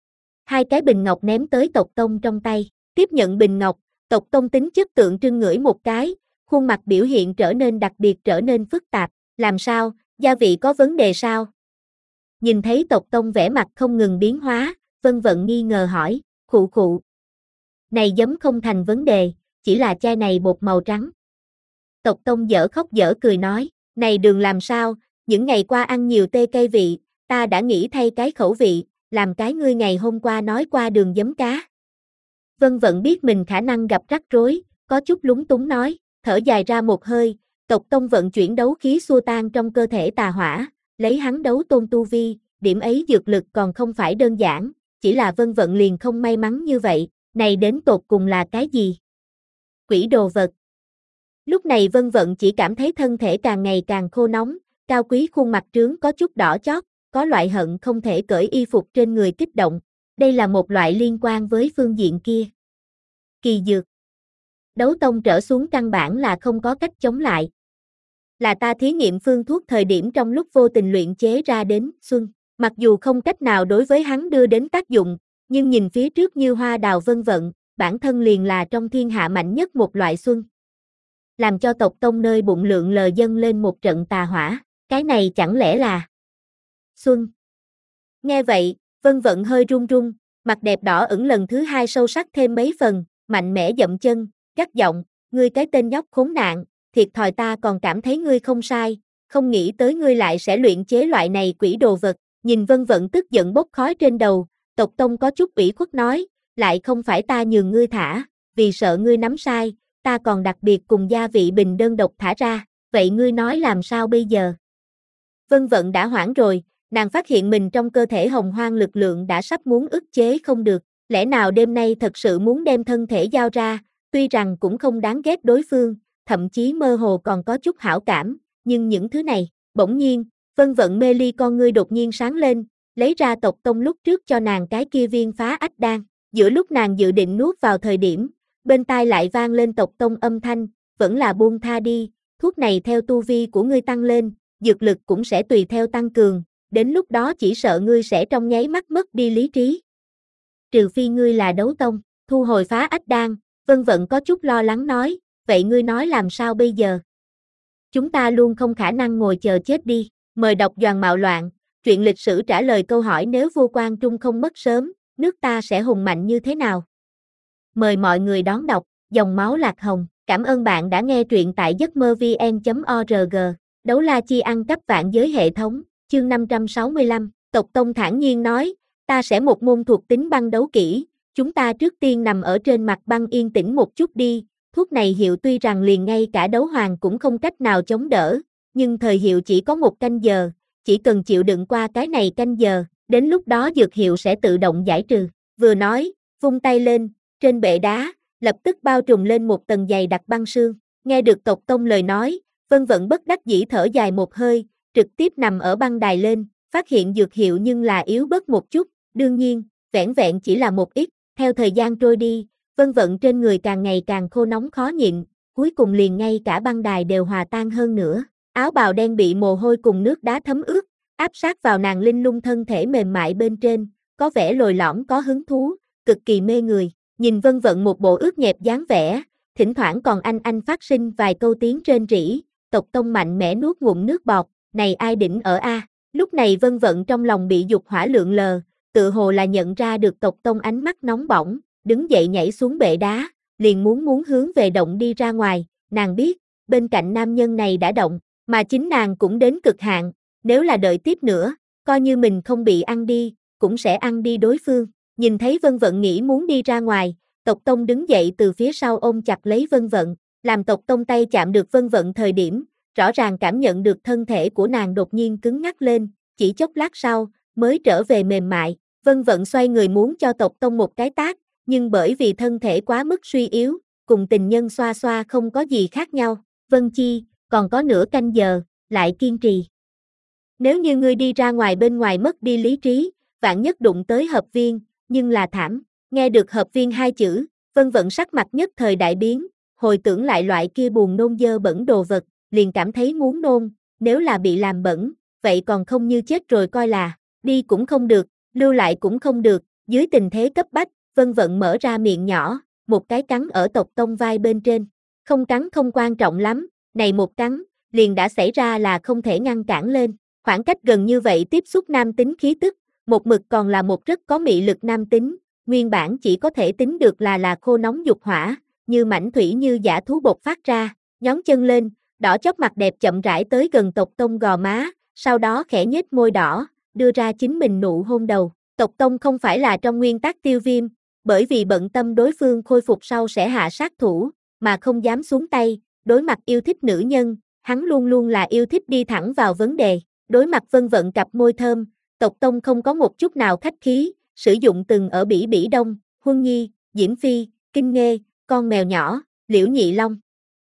Hai cái bình ngọc ném tới Tộc Tông trong tay, tiếp nhận bình ngọc, Tộc Tông tính chất tượng trưng ngửi một cái, khuôn mặt biểu hiện trở nên đặc biệt trở nên phức tạp, làm sao, gia vị có vấn đề sao? Nhìn thấy Tộc Tông vẻ mặt không ngừng biến hóa, Vân Vận nghi ngờ hỏi, khụ khụ. Này giấm không thành vấn đề, chỉ là chai này bột màu trắng. Tộc Tông dở khóc dở cười nói, này đường làm sao, những ngày qua ăn nhiều tê cây vị, ta đã nghĩ thay cái khẩu vị, làm cái ngươi ngày hôm qua nói qua đường giấm cá. Vân Vận biết mình khả năng gặp rắc rối, có chút lúng túng nói, thở dài ra một hơi, Tộc Tông vận chuyển đấu khí xua tan trong cơ thể tà hỏa, lấy hắn đấu tôn tu vi, điểm ấy dược lực còn không phải đơn giản, chỉ là Vân Vận liền không may mắn như vậy, này đến tột cùng là cái gì? Quỷ đồ vật. Lúc này Vân Vận chỉ cảm thấy thân thể càng ngày càng khô nóng, cao quý khuôn mặt trướng có chút đỏ chót, có loại hận không thể cởi y phục trên người kích động, đây là một loại liên quan với phương diện kia. Kỳ dược. Đấu tông trở xuống căn bản là không có cách chống lại. Là ta thí nghiệm phương thuốc thời điểm trong lúc vô tình luyện chế ra đến, xuân, mặc dù không cách nào đối với hắn đưa đến tác dụng, nhưng nhìn phía trước như hoa đào Vân Vận, bản thân liền là trong thiên hạ mạnh nhất một loại xuân. Làm cho Tộc Tông nơi bụng lượng lờ dâng lên một trận tà hỏa, cái này chẳng lẽ là xuân. Nghe vậy, Vân Vận hơi run run, mặt đẹp đỏ ửng lần thứ hai sâu sắc thêm mấy phần, mạnh mẽ dậm chân, gắt giọng, ngươi cái tên nhóc khốn nạn, thiệt thòi ta còn cảm thấy ngươi không sai, không nghĩ tới ngươi lại sẽ luyện chế loại này quỷ đồ vật, nhìn Vân Vận tức giận bốc khói trên đầu, Tộc Tông có chút ủy khuất nói, lại không phải ta nhường ngươi thả, vì sợ ngươi nắm sai, ta còn đặc biệt cùng gia vị bình đơn độc thả ra, vậy ngươi nói làm sao bây giờ? Vân Vận đã hoảng rồi, nàng phát hiện mình trong cơ thể hồng hoang lực lượng đã sắp muốn ức chế không được, lẽ nào đêm nay thật sự muốn đem thân thể giao ra, tuy rằng cũng không đáng ghét đối phương, thậm chí mơ hồ còn có chút hảo cảm, nhưng những thứ này, bỗng nhiên, Vân Vận mê ly con ngươi đột nhiên sáng lên, lấy ra Tộc Tông lúc trước cho nàng cái kia viên phá ách đan, giữa lúc nàng dự định nuốt vào thời điểm, bên tai lại vang lên Tộc Tông âm thanh, vẫn là buông tha đi, thuốc này theo tu vi của ngươi tăng lên, dược lực cũng sẽ tùy theo tăng cường, đến lúc đó chỉ sợ ngươi sẽ trong nháy mắt mất đi lý trí. Trừ phi ngươi là đấu tông, thu hồi phá ách đan, Vân Vận có chút lo lắng nói, vậy ngươi nói làm sao bây giờ? Chúng ta luôn không khả năng ngồi chờ chết đi, mời đọc Doàn Mạo Loạn, truyện lịch sử trả lời câu hỏi nếu vua Quan Trung không mất sớm, nước ta sẽ hùng mạnh như thế nào? Mời mọi người đón đọc, Dòng Máu Lạc Hồng, cảm ơn bạn đã nghe truyện tại giấc mơ vn chấm org, Đấu La Chi ăn cắp vạn giới hệ thống, chương năm trăm sáu mươi lăm, Tộc Tông thản nhiên nói, ta sẽ một môn thuộc tính băng đấu kỹ, chúng ta trước tiên nằm ở trên mặt băng yên tĩnh một chút đi, thuốc này hiệu tuy rằng liền ngay cả đấu hoàng cũng không cách nào chống đỡ, nhưng thời hiệu chỉ có một canh giờ, chỉ cần chịu đựng qua cái này canh giờ, đến lúc đó dược hiệu sẽ tự động giải trừ, vừa nói, vung tay lên, trên bệ đá, lập tức bao trùm lên một tầng dày đặc băng sương, nghe được Tộc Tông lời nói, Vân Vận bất đắc dĩ thở dài một hơi, trực tiếp nằm ở băng đài lên, phát hiện dược hiệu nhưng là yếu bớt một chút, đương nhiên, vẻn vẹn chỉ là một ít, theo thời gian trôi đi, Vân Vận trên người càng ngày càng khô nóng khó nhịn, cuối cùng liền ngay cả băng đài đều hòa tan hơn nữa, áo bào đen bị mồ hôi cùng nước đá thấm ướt, áp sát vào nàng linh lung thân thể mềm mại bên trên, có vẻ lồi lõm có hứng thú, cực kỳ mê người, nhìn Vân Vận một bộ ướt nhẹp dáng vẻ, thỉnh thoảng còn anh anh phát sinh vài câu tiếng rên rỉ, Tộc Tông mạnh mẽ nuốt ngụm nước bọt, này ai đỉnh ở a? Lúc này Vân Vận trong lòng bị dục hỏa lượn lờ, tự hồ là nhận ra được Tộc Tông ánh mắt nóng bỏng, đứng dậy nhảy xuống bệ đá, liền muốn muốn hướng về động đi ra ngoài, nàng biết, bên cạnh nam nhân này đã động, mà chính nàng cũng đến cực hạn, nếu là đợi tiếp nữa, coi như mình không bị ăn đi, cũng sẽ ăn đi đối phương. Nhìn thấy Vân Vận nghĩ muốn đi ra ngoài, Tộc Tông đứng dậy từ phía sau ôm chặt lấy Vân Vận, làm Tộc Tông tay chạm được Vân Vận thời điểm, rõ ràng cảm nhận được thân thể của nàng đột nhiên cứng ngắc lên, chỉ chốc lát sau, mới trở về mềm mại. Vân Vận xoay người muốn cho Tộc Tông một cái tát, nhưng bởi vì thân thể quá mức suy yếu, cùng tình nhân xoa xoa không có gì khác nhau. Vân Chi, còn có nửa canh giờ, lại kiên trì. Nếu như ngươi đi ra ngoài bên ngoài mất đi lý trí, vạn nhất đụng tới hợp viên, nhưng là thảm. Nghe được hợp viên hai chữ, Vân Vận sắc mặt nhất thời đại biến, hồi tưởng lại loại kia buồn nôn dơ bẩn đồ vật, liền cảm thấy muốn nôn, nếu là bị làm bẩn, vậy còn không như chết rồi coi là, đi cũng không được, lưu lại cũng không được, dưới tình thế cấp bách, Vân Vận mở ra miệng nhỏ, một cái cắn ở Tộc Tông vai bên trên, không cắn không quan trọng lắm, này một cắn, liền đã xảy ra là không thể ngăn cản lên, khoảng cách gần như vậy tiếp xúc nam tính khí tức, một mực còn là một rất có mị lực nam tính, nguyên bản chỉ có thể tính được là là khô nóng dục hỏa, như mảnh thủy như dã thú bộc phát ra, nhón chân lên, đỏ chóp mặt đẹp chậm rãi tới gần Tộc Tông gò má, sau đó khẽ nhếch môi đỏ, đưa ra chính mình nụ hôn đầu. Tộc Tông không phải là trong nguyên tắc tiêu viêm, bởi vì bận tâm đối phương khôi phục sau sẽ hạ sát thủ, mà không dám xuống tay, đối mặt yêu thích nữ nhân, hắn luôn luôn là yêu thích đi thẳng vào vấn đề, đối mặt Vân Vận cặp môi thơm, Tộc Tông không có một chút nào khách khí, sử dụng từng ở bỉ bỉ đông, Huân Nhi, Diễm Phi, Kinh Nghê, con mèo nhỏ, Liễu Nhị Long.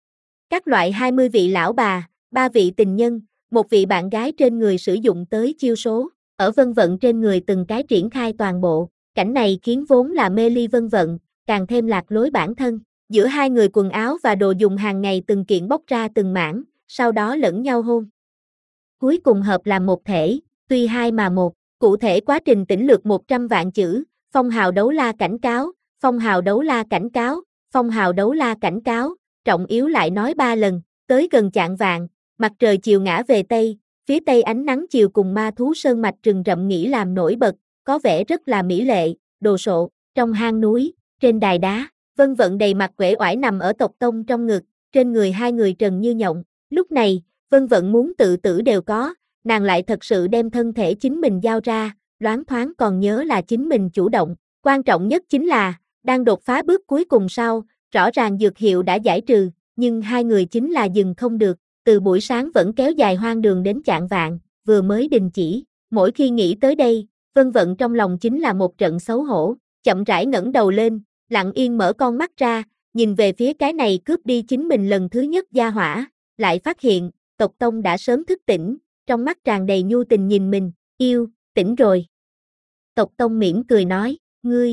Các loại hai mươi vị lão bà, ba vị tình nhân, một vị bạn gái trên người sử dụng tới chiêu số, ở Vân Vận trên người từng cái triển khai toàn bộ, cảnh này khiến vốn là mê ly Vân Vận, càng thêm lạc lối bản thân, giữa hai người quần áo và đồ dùng hàng ngày từng kiện bóc ra từng mảng, sau đó lẫn nhau hôn. Cuối cùng hợp làm một thể, tuy hai mà một, cụ thể quá trình tĩnh lược một trăm vạn chữ, phong hào đấu la cảnh cáo, phong hào đấu la cảnh cáo, phong hào đấu la cảnh cáo, trọng yếu lại nói ba lần, tới gần chạng vạng, mặt trời chiều ngã về Tây, phía Tây ánh nắng chiều cùng ma thú sơn mạch rừng rậm nghỉ làm nổi bật, có vẻ rất là mỹ lệ, đồ sộ, trong hang núi, trên đài đá, Vân Vận đầy mặt uể oải nằm ở Tộc Tông trong ngực, trên người hai người trần như nhộng. Lúc này, Vân Vận muốn tự tử đều có, nàng lại thật sự đem thân thể chính mình giao ra, loáng thoáng còn nhớ là chính mình chủ động. Quan trọng nhất chính là, đang đột phá bước cuối cùng sau, rõ ràng dược hiệu đã giải trừ, nhưng hai người chính là dừng không được, từ buổi sáng vẫn kéo dài hoang đường đến chạng vạng, vừa mới đình chỉ. Mỗi khi nghĩ tới đây, Vân Vận trong lòng chính là một trận xấu hổ, chậm rãi ngẩng đầu lên, lặng yên mở con mắt ra, nhìn về phía cái này cướp đi chính mình lần thứ nhất gia hỏa, lại phát hiện, Tộc Tông đã sớm thức tỉnh, trong mắt tràn đầy nhu tình nhìn mình, yêu, tỉnh rồi. Tộc Tông mỉm cười nói, ngươi,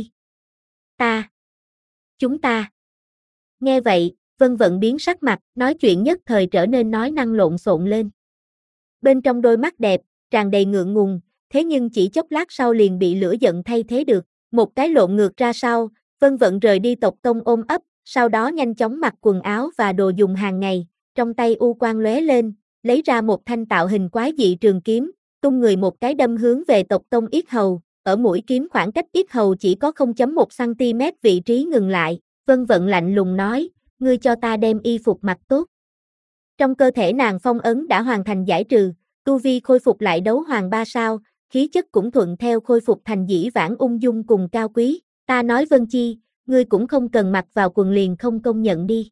ta, chúng ta. Nghe vậy, Vân Vận biến sắc mặt, nói chuyện nhất thời trở nên nói năng lộn xộn lên. Bên trong đôi mắt đẹp, tràn đầy ngượng ngùng, thế nhưng chỉ chốc lát sau liền bị lửa giận thay thế được, một cái lộn ngược ra sau, Vân Vận rời đi Tộc Tông ôm ấp, sau đó nhanh chóng mặc quần áo và đồ dùng hàng ngày, trong tay u quang lóe lên, lấy ra một thanh tạo hình quái dị trường kiếm, tung người một cái đâm hướng về Tộc Tông yết hầu, ở mũi kiếm khoảng cách yết hầu chỉ có không phẩy một xăng-ti-mét vị trí ngừng lại, Vân Vận lạnh lùng nói, ngươi cho ta đem y phục mặc tốt. Trong cơ thể nàng phong ấn đã hoàn thành giải trừ, tu vi khôi phục lại đấu hoàng ba sao, khí chất cũng thuận theo khôi phục thành dĩ vãng ung dung cùng cao quý, ta nói Vân Chi, ngươi cũng không cần mặc vào quần liền không công nhận đi.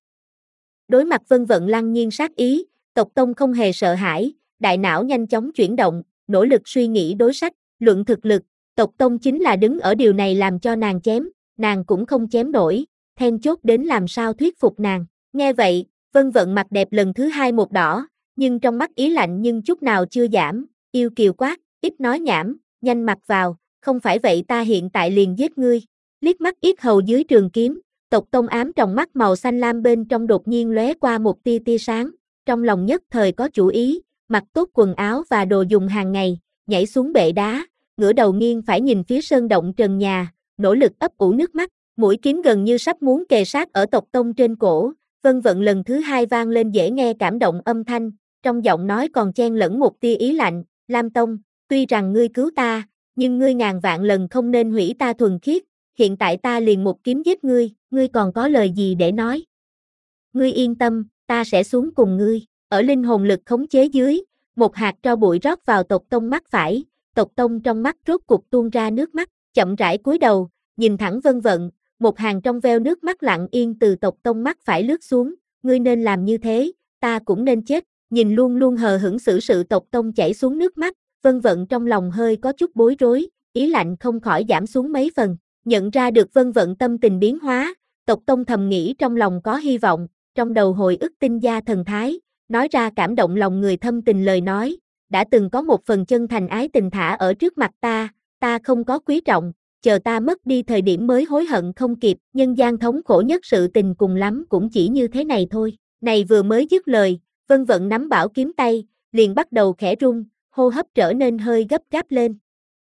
Đối mặt Vân Vận lăng nhiên sát ý, Tộc Tông không hề sợ hãi, đại não nhanh chóng chuyển động, nỗ lực suy nghĩ đối sách, luận thực lực, Tộc Tông chính là đứng ở điều này làm cho nàng chém, nàng cũng không chém nổi, then chốt đến làm sao thuyết phục nàng. Nghe vậy, Vân Vận mặt đẹp lần thứ hai một đỏ, nhưng trong mắt ý lạnh nhưng chút nào chưa giảm, yêu kiều quát, ít nói nhảm, nhanh mặc vào, không phải vậy ta hiện tại liền giết ngươi. Liếc mắt yết hầu dưới trường kiếm, Tộc Tông ám trong mắt màu xanh lam bên trong đột nhiên lóe qua một tia tia sáng, trong lòng nhất thời có chủ ý, mặc tốt quần áo và đồ dùng hàng ngày, nhảy xuống bệ đá, ngửa đầu nghiêng phải nhìn phía sơn động trần nhà, nỗ lực ấp ủ nước mắt, mũi kiếm gần như sắp muốn kề sát ở Tộc Tông trên cổ, Vân Vận lần thứ hai vang lên dễ nghe cảm động âm thanh, trong giọng nói còn chen lẫn một tia ý lạnh, Lam Tông, tuy rằng ngươi cứu ta, nhưng ngươi ngàn vạn lần không nên hủy ta thuần khiết, hiện tại ta liền một kiếm giết ngươi, ngươi còn có lời gì để nói? Ngươi yên tâm, ta sẽ xuống cùng ngươi, ở linh hồn lực khống chế dưới, một hạt tro bụi rót vào Tộc Tông mắt phải, Tộc Tông trong mắt rốt cục tuôn ra nước mắt, chậm rãi cúi đầu, nhìn thẳng Vân Vận, một hàng trong veo nước mắt lặng yên từ Tộc Tông mắt phải lướt xuống, ngươi nên làm như thế, ta cũng nên chết, nhìn luôn luôn hờ hững xử sự Tộc Tông chảy xuống nước mắt, Vân Vận trong lòng hơi có chút bối rối, ý lạnh không khỏi giảm xuống mấy phần, nhận ra được Vân Vận tâm tình biến hóa, Tộc Tông thầm nghĩ trong lòng có hy vọng, trong đầu hồi ức tinh gia thần thái, nói ra cảm động lòng người thâm tình lời nói, đã từng có một phần chân thành ái tình thả ở trước mặt ta, ta không có quý trọng, chờ ta mất đi thời điểm mới hối hận không kịp, nhân gian thống khổ nhất sự tình cùng lắm cũng chỉ như thế này thôi. Này vừa mới dứt lời, Vân Vận nắm bảo kiếm tay, liền bắt đầu khẽ run, hô hấp trở nên hơi gấp gáp lên.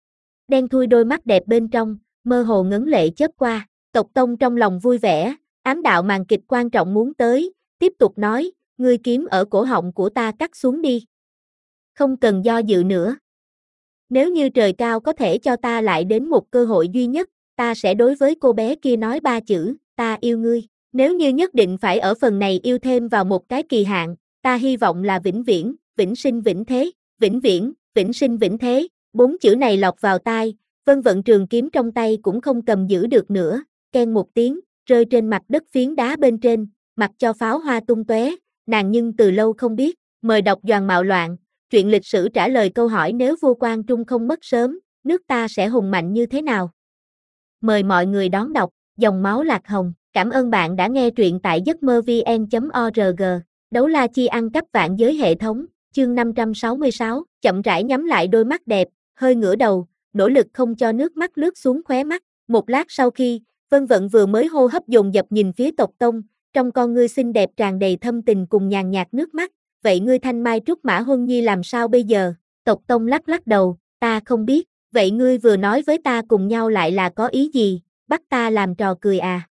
Đen thui đôi mắt đẹp bên trong, mơ hồ ngấn lệ chớp qua, Tộc Tông trong lòng vui vẻ, ám đạo màn kịch quan trọng muốn tới, tiếp tục nói, ngươi kiếm ở cổ họng của ta cắt xuống đi. Không cần do dự nữa. Nếu như trời cao có thể cho ta lại đến một cơ hội duy nhất, ta sẽ đối với cô bé kia nói ba chữ, ta yêu ngươi. Nếu như nhất định phải ở phần này yêu thêm vào một cái kỳ hạn, ta hy vọng là vĩnh viễn, vĩnh sinh vĩnh thế, vĩnh viễn, vĩnh sinh vĩnh thế. Bốn chữ này lọt vào tai, Vân Vận trường kiếm trong tay cũng không cầm giữ được nữa, keng một tiếng, rơi trên mặt đất phiến đá bên trên, mặc cho pháo hoa tung tóe, nàng nhưng từ lâu không biết, mời đọc Doàn Mạo Loạn, truyện lịch sử trả lời câu hỏi nếu vua Quan Trung không mất sớm, nước ta sẽ hùng mạnh như thế nào? Mời mọi người đón đọc, Dòng Máu Lạc Hồng, cảm ơn bạn đã nghe truyện tại giấc mơ vn chấm org, Đấu La Chi ăn cắp vạn giới hệ thống, chương năm trăm sáu mươi sáu, chậm rãi nhắm lại đôi mắt đẹp, hơi ngửa đầu, nỗ lực không cho nước mắt lướt xuống khóe mắt, một lát sau khi, Vân Vận vừa mới hô hấp dồn dập nhìn phía Tộc Tông, trong con ngươi xinh đẹp tràn đầy thâm tình cùng nhàn nhạt nước mắt, vậy ngươi Thanh Mai Trúc Mã Huân Nhi làm sao bây giờ? Tộc Tông lắc lắc đầu, ta không biết, vậy ngươi vừa nói với ta cùng nhau lại là có ý gì, bắt ta làm trò cười à?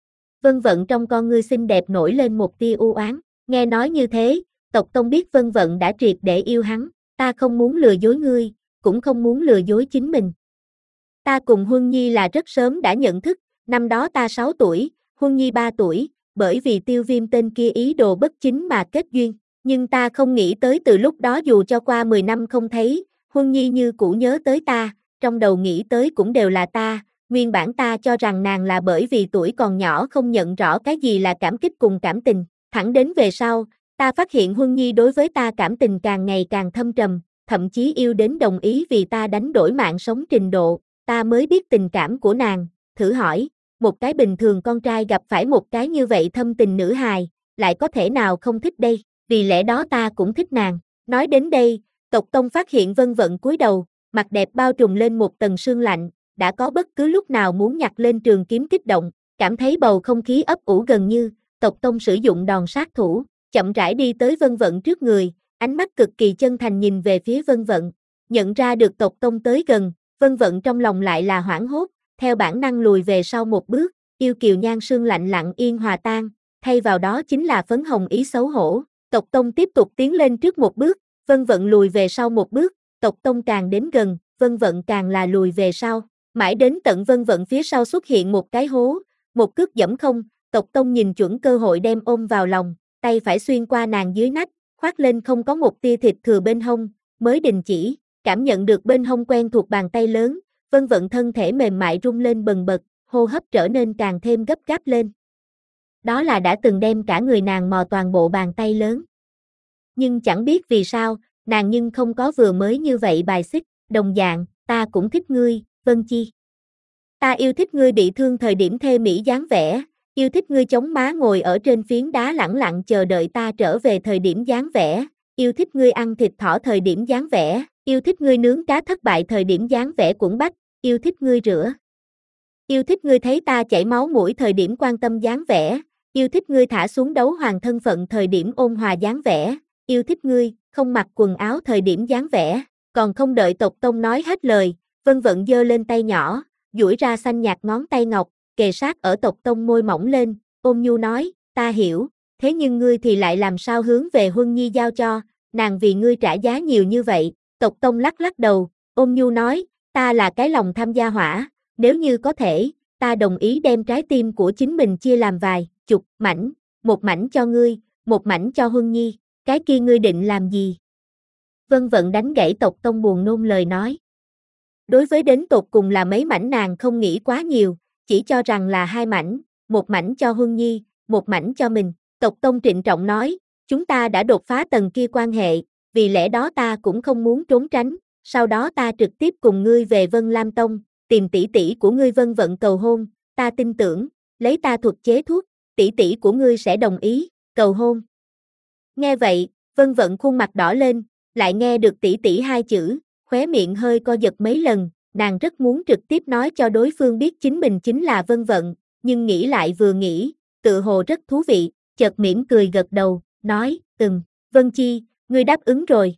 Vân Vận trong con ngươi xinh đẹp nổi lên một tia u oán, nghe nói như thế, Tộc Tông biết Vân Vận đã triệt để yêu hắn, ta không muốn lừa dối ngươi, cũng không muốn lừa dối chính mình. Ta cùng Huân Nhi là rất sớm đã nhận thức, năm đó ta sáu tuổi, Huân Nhi ba tuổi, bởi vì Tiêu Viêm tên kia ý đồ bất chính mà kết duyên. Nhưng ta không nghĩ tới từ lúc đó dù cho qua mười năm không thấy, Huân Nhi như cũ nhớ tới ta, trong đầu nghĩ tới cũng đều là ta, nguyên bản ta cho rằng nàng là bởi vì tuổi còn nhỏ không nhận rõ cái gì là cảm kích cùng cảm tình, thẳng đến về sau, ta phát hiện Huân Nhi đối với ta cảm tình càng ngày càng thâm trầm, thậm chí yêu đến đồng ý vì ta đánh đổi mạng sống trình độ, ta mới biết tình cảm của nàng, thử hỏi, một cái bình thường con trai gặp phải một cái như vậy thâm tình nữ hài, lại có thể nào không thích đây, vì lẽ đó ta cũng thích nàng. Nói đến đây, Tộc Tông phát hiện Vân Vận cúi đầu, mặt đẹp bao trùm lên một tầng sương lạnh, đã có bất cứ lúc nào muốn nhặt lên trường kiếm kích động, cảm thấy bầu không khí ấp ủ gần như, Tộc Tông sử dụng đòn sát thủ, chậm rãi đi tới Vân Vận trước người, ánh mắt cực kỳ chân thành nhìn về phía Vân Vận, nhận ra được Tộc Tông tới gần, Vân Vận trong lòng lại là hoảng hốt, theo bản năng lùi về sau một bước, yêu kiều nhan sương lạnh lặng yên hòa tan, thay vào đó chính là phấn hồng ý xấu hổ. Tộc Tông tiếp tục tiến lên trước một bước, Vân Vận lùi về sau một bước, Tộc Tông càng đến gần, Vân Vận càng là lùi về sau, mãi đến tận Vân Vận phía sau xuất hiện một cái hố, một cước dẫm không, Tộc Tông nhìn chuẩn cơ hội đem ôm vào lòng, tay phải xuyên qua nàng dưới nách, khoác lên không có một tia thịt thừa bên hông, mới đình chỉ, cảm nhận được bên hông quen thuộc bàn tay lớn, Vân Vận thân thể mềm mại rung lên bần bật, hô hấp trở nên càng thêm gấp gáp lên. Đó là đã từng đem cả người nàng mò toàn bộ bàn tay lớn. Nhưng chẳng biết vì sao, nàng nhưng không có vừa mới như vậy bài xích, đồng dạng, ta cũng thích ngươi, Vân Chi. Ta yêu thích ngươi bị thương thời điểm thê mỹ dáng vẻ, yêu thích ngươi chống má ngồi ở trên phiến đá lẳng lặng chờ đợi ta trở về thời điểm dáng vẻ, yêu thích ngươi ăn thịt thỏ thời điểm dáng vẻ, yêu thích ngươi nướng cá thất bại thời điểm dáng vẻ cuộn bách, yêu thích ngươi rửa. Yêu thích ngươi thấy ta chảy máu mũi thời điểm quan tâm dáng vẻ, yêu thích ngươi thả xuống đấu hoàng thân phận thời điểm ôn hòa dáng vẻ, yêu thích ngươi, không mặc quần áo thời điểm dáng vẻ, còn không đợi Tộc Tông nói hết lời, Vân Vận giơ lên tay nhỏ, duỗi ra xanh nhạt ngón tay ngọc, kề sát ở Tộc Tông môi mỏng lên, ôn nhu nói, ta hiểu, thế nhưng ngươi thì lại làm sao hướng về Huân Nhi giao cho, nàng vì ngươi trả giá nhiều như vậy, Tộc Tông lắc lắc đầu, ôn nhu nói, ta là cái lòng tham gia hỏa, nếu như có thể, ta đồng ý đem trái tim của chính mình chia làm vài chục mảnh, một mảnh cho ngươi, một mảnh cho Huân Nhi, cái kia ngươi định làm gì? Vân Vận đánh gãy Tộc Tông buồn nôn lời nói. Đối với đến tột cùng là mấy mảnh nàng không nghĩ quá nhiều, chỉ cho rằng là hai mảnh, một mảnh cho Huân Nhi, một mảnh cho mình. Tộc Tông trịnh trọng nói, chúng ta đã đột phá tầng kia quan hệ, vì lẽ đó ta cũng không muốn trốn tránh, sau đó ta trực tiếp cùng ngươi về Vân Lam Tông, tìm tỷ tỷ của ngươi Vân Vận cầu hôn, ta tin tưởng, lấy ta thuật chế thuốc, tỷ tỷ của ngươi sẽ đồng ý, cầu hôn. Nghe vậy, Vân Vận khuôn mặt đỏ lên, lại nghe được tỷ tỷ hai chữ, khóe miệng hơi co giật mấy lần, nàng rất muốn trực tiếp nói cho đối phương biết chính mình chính là Vân Vận, nhưng nghĩ lại vừa nghĩ, tự hồ rất thú vị, chợt mỉm cười gật đầu, nói, ừm, Vân Chi, ngươi đáp ứng rồi.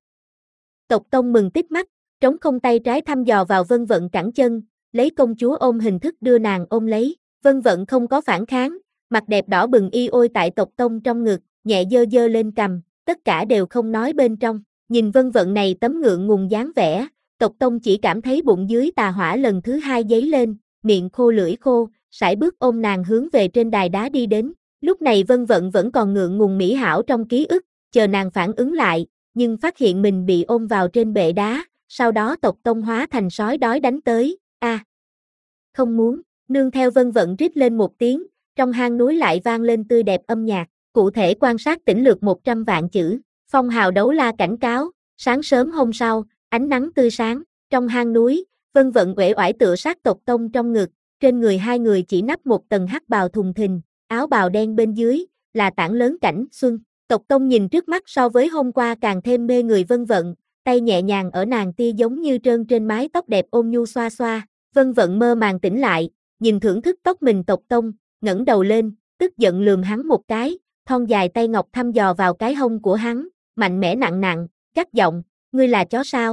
Tộc Tông mừng tít mắt, trống không tay trái thăm dò vào Vân Vận cẳng chân, lấy công chúa ôm hình thức đưa nàng ôm lấy, Vân Vận không có phản kháng, mặt đẹp đỏ bừng y ôi tại Tộc Tông trong ngực, nhẹ dơ dơ lên cằm, tất cả đều không nói bên trong, nhìn Vân Vận này tấm ngượng ngùng dáng vẻ, Tộc Tông chỉ cảm thấy bụng dưới tà hỏa lần thứ hai dấy lên, miệng khô lưỡi khô, sải bước ôm nàng hướng về trên đài đá đi đến, lúc này Vân Vận vẫn còn ngượng ngùng mỹ hảo trong ký ức, chờ nàng phản ứng lại, nhưng phát hiện mình bị ôm vào trên bệ đá, sau đó Tộc Tông hóa thành sói đói đánh tới, a, à, không muốn, nương theo Vân Vận rít lên một tiếng, trong hang núi lại vang lên tươi đẹp âm nhạc, cụ thể quan sát tỉnh lược một trăm vạn chữ, phong hào đấu la cảnh cáo, sáng sớm hôm sau, ánh nắng tươi sáng, trong hang núi, Vân Vận uể oải tựa sát Tộc Tông trong ngực, trên người hai người chỉ nắp một tầng hắc bào thùng thình, áo bào đen bên dưới, là tảng lớn cảnh xuân. Tộc Tông nhìn trước mắt so với hôm qua càng thêm mê người Vân Vận, tay nhẹ nhàng ở nàng tia giống như trơn trên mái tóc đẹp ôm nhu xoa xoa, Vân Vận mơ màng tỉnh lại, nhìn thưởng thức tóc mình Tộc Tông, ngẩng đầu lên, tức giận lườm hắn một cái, thon dài tay ngọc thăm dò vào cái hông của hắn, mạnh mẽ nặng nặng, gắt giọng, ngươi là chó sao?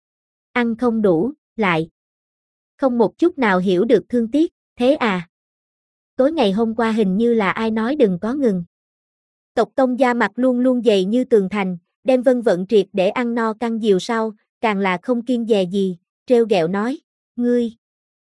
Ăn không đủ, lại không một chút nào hiểu được thương tiếc, thế à? Tối ngày hôm qua hình như là ai nói đừng có ngừng. Tộc Tông da mặt luôn luôn dày như tường thành, đem Vân Vận triệt để ăn no căng diều sau, càng là không kiêng dè gì, trêu ghẹo nói, ngươi,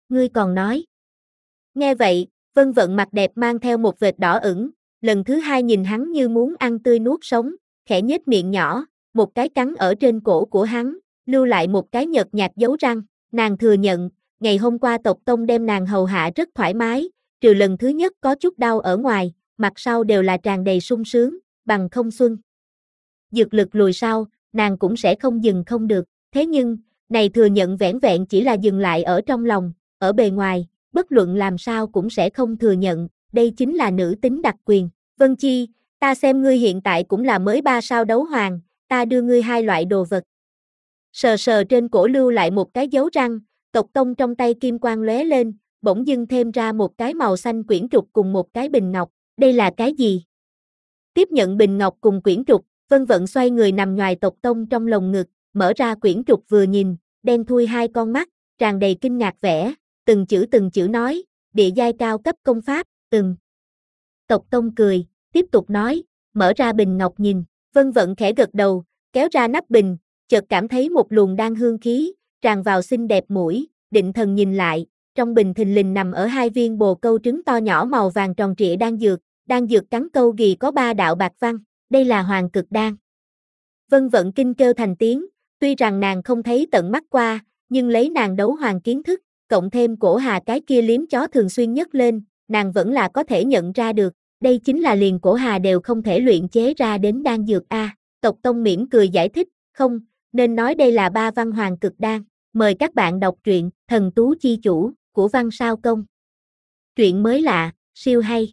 ngươi còn nói. Nghe vậy, Vân Vận mặt đẹp mang theo một vệt đỏ ửng, lần thứ hai nhìn hắn như muốn ăn tươi nuốt sống, khẽ nhếch miệng nhỏ, một cái cắn ở trên cổ của hắn, lưu lại một cái nhợt nhạt dấu răng, nàng thừa nhận, ngày hôm qua tộc tông đem nàng hầu hạ rất thoải mái, trừ lần thứ nhất có chút đau ở ngoài, mặt sau đều là tràn đầy sung sướng, bằng không xuân. Dược lực lùi sau, nàng cũng sẽ không dừng không được, thế nhưng, này thừa nhận vẻn vẹn chỉ là dừng lại ở trong lòng, ở bề ngoài, bất luận làm sao cũng sẽ không thừa nhận, đây chính là nữ tính đặc quyền. Vân Chi, ta xem ngươi hiện tại cũng là mới ba sao đấu hoàng, ta đưa ngươi hai loại đồ vật. Sờ sờ trên cổ lưu lại một cái dấu răng, tộc tông trong tay kim quang lóe lên, bỗng dưng thêm ra một cái màu xanh quyển trục cùng một cái bình ngọc, đây là cái gì? Tiếp nhận bình ngọc cùng quyển trục, Vân Vận xoay người nằm ngoài tộc tông trong lồng ngực, mở ra quyển trục vừa nhìn, đen thui hai con mắt, tràn đầy kinh ngạc vẻ, từng chữ từng chữ nói, địa giai cao cấp công pháp, từng. Tộc tông cười, tiếp tục nói, mở ra bình ngọc nhìn, Vân Vận khẽ gật đầu, kéo ra nắp bình, chợt cảm thấy một luồng đan hương khí, tràn vào xinh đẹp mũi, định thần nhìn lại, trong bình thình lình nằm ở hai viên bồ câu trứng to nhỏ màu vàng tròn trịa đan dược, đan dược cắn câu ghì có ba đạo bạc văn, đây là hoàng cực đan. Vân Vận kinh kêu thành tiếng, tuy rằng nàng không thấy tận mắt qua, nhưng lấy nàng đấu hoàng kiến thức, cộng thêm cổ hà cái kia liếm chó thường xuyên nhấc lên, nàng vẫn là có thể nhận ra được, đây chính là liền cổ hà đều không thể luyện chế ra đến đan dược a. Tộc Tông mỉm cười giải thích, không, nên nói đây là ba văn hoàng cực đan, mời các bạn đọc truyện, Thần Tú Chi Chủ, của Văn Sao Công. Truyện mới lạ, siêu hay.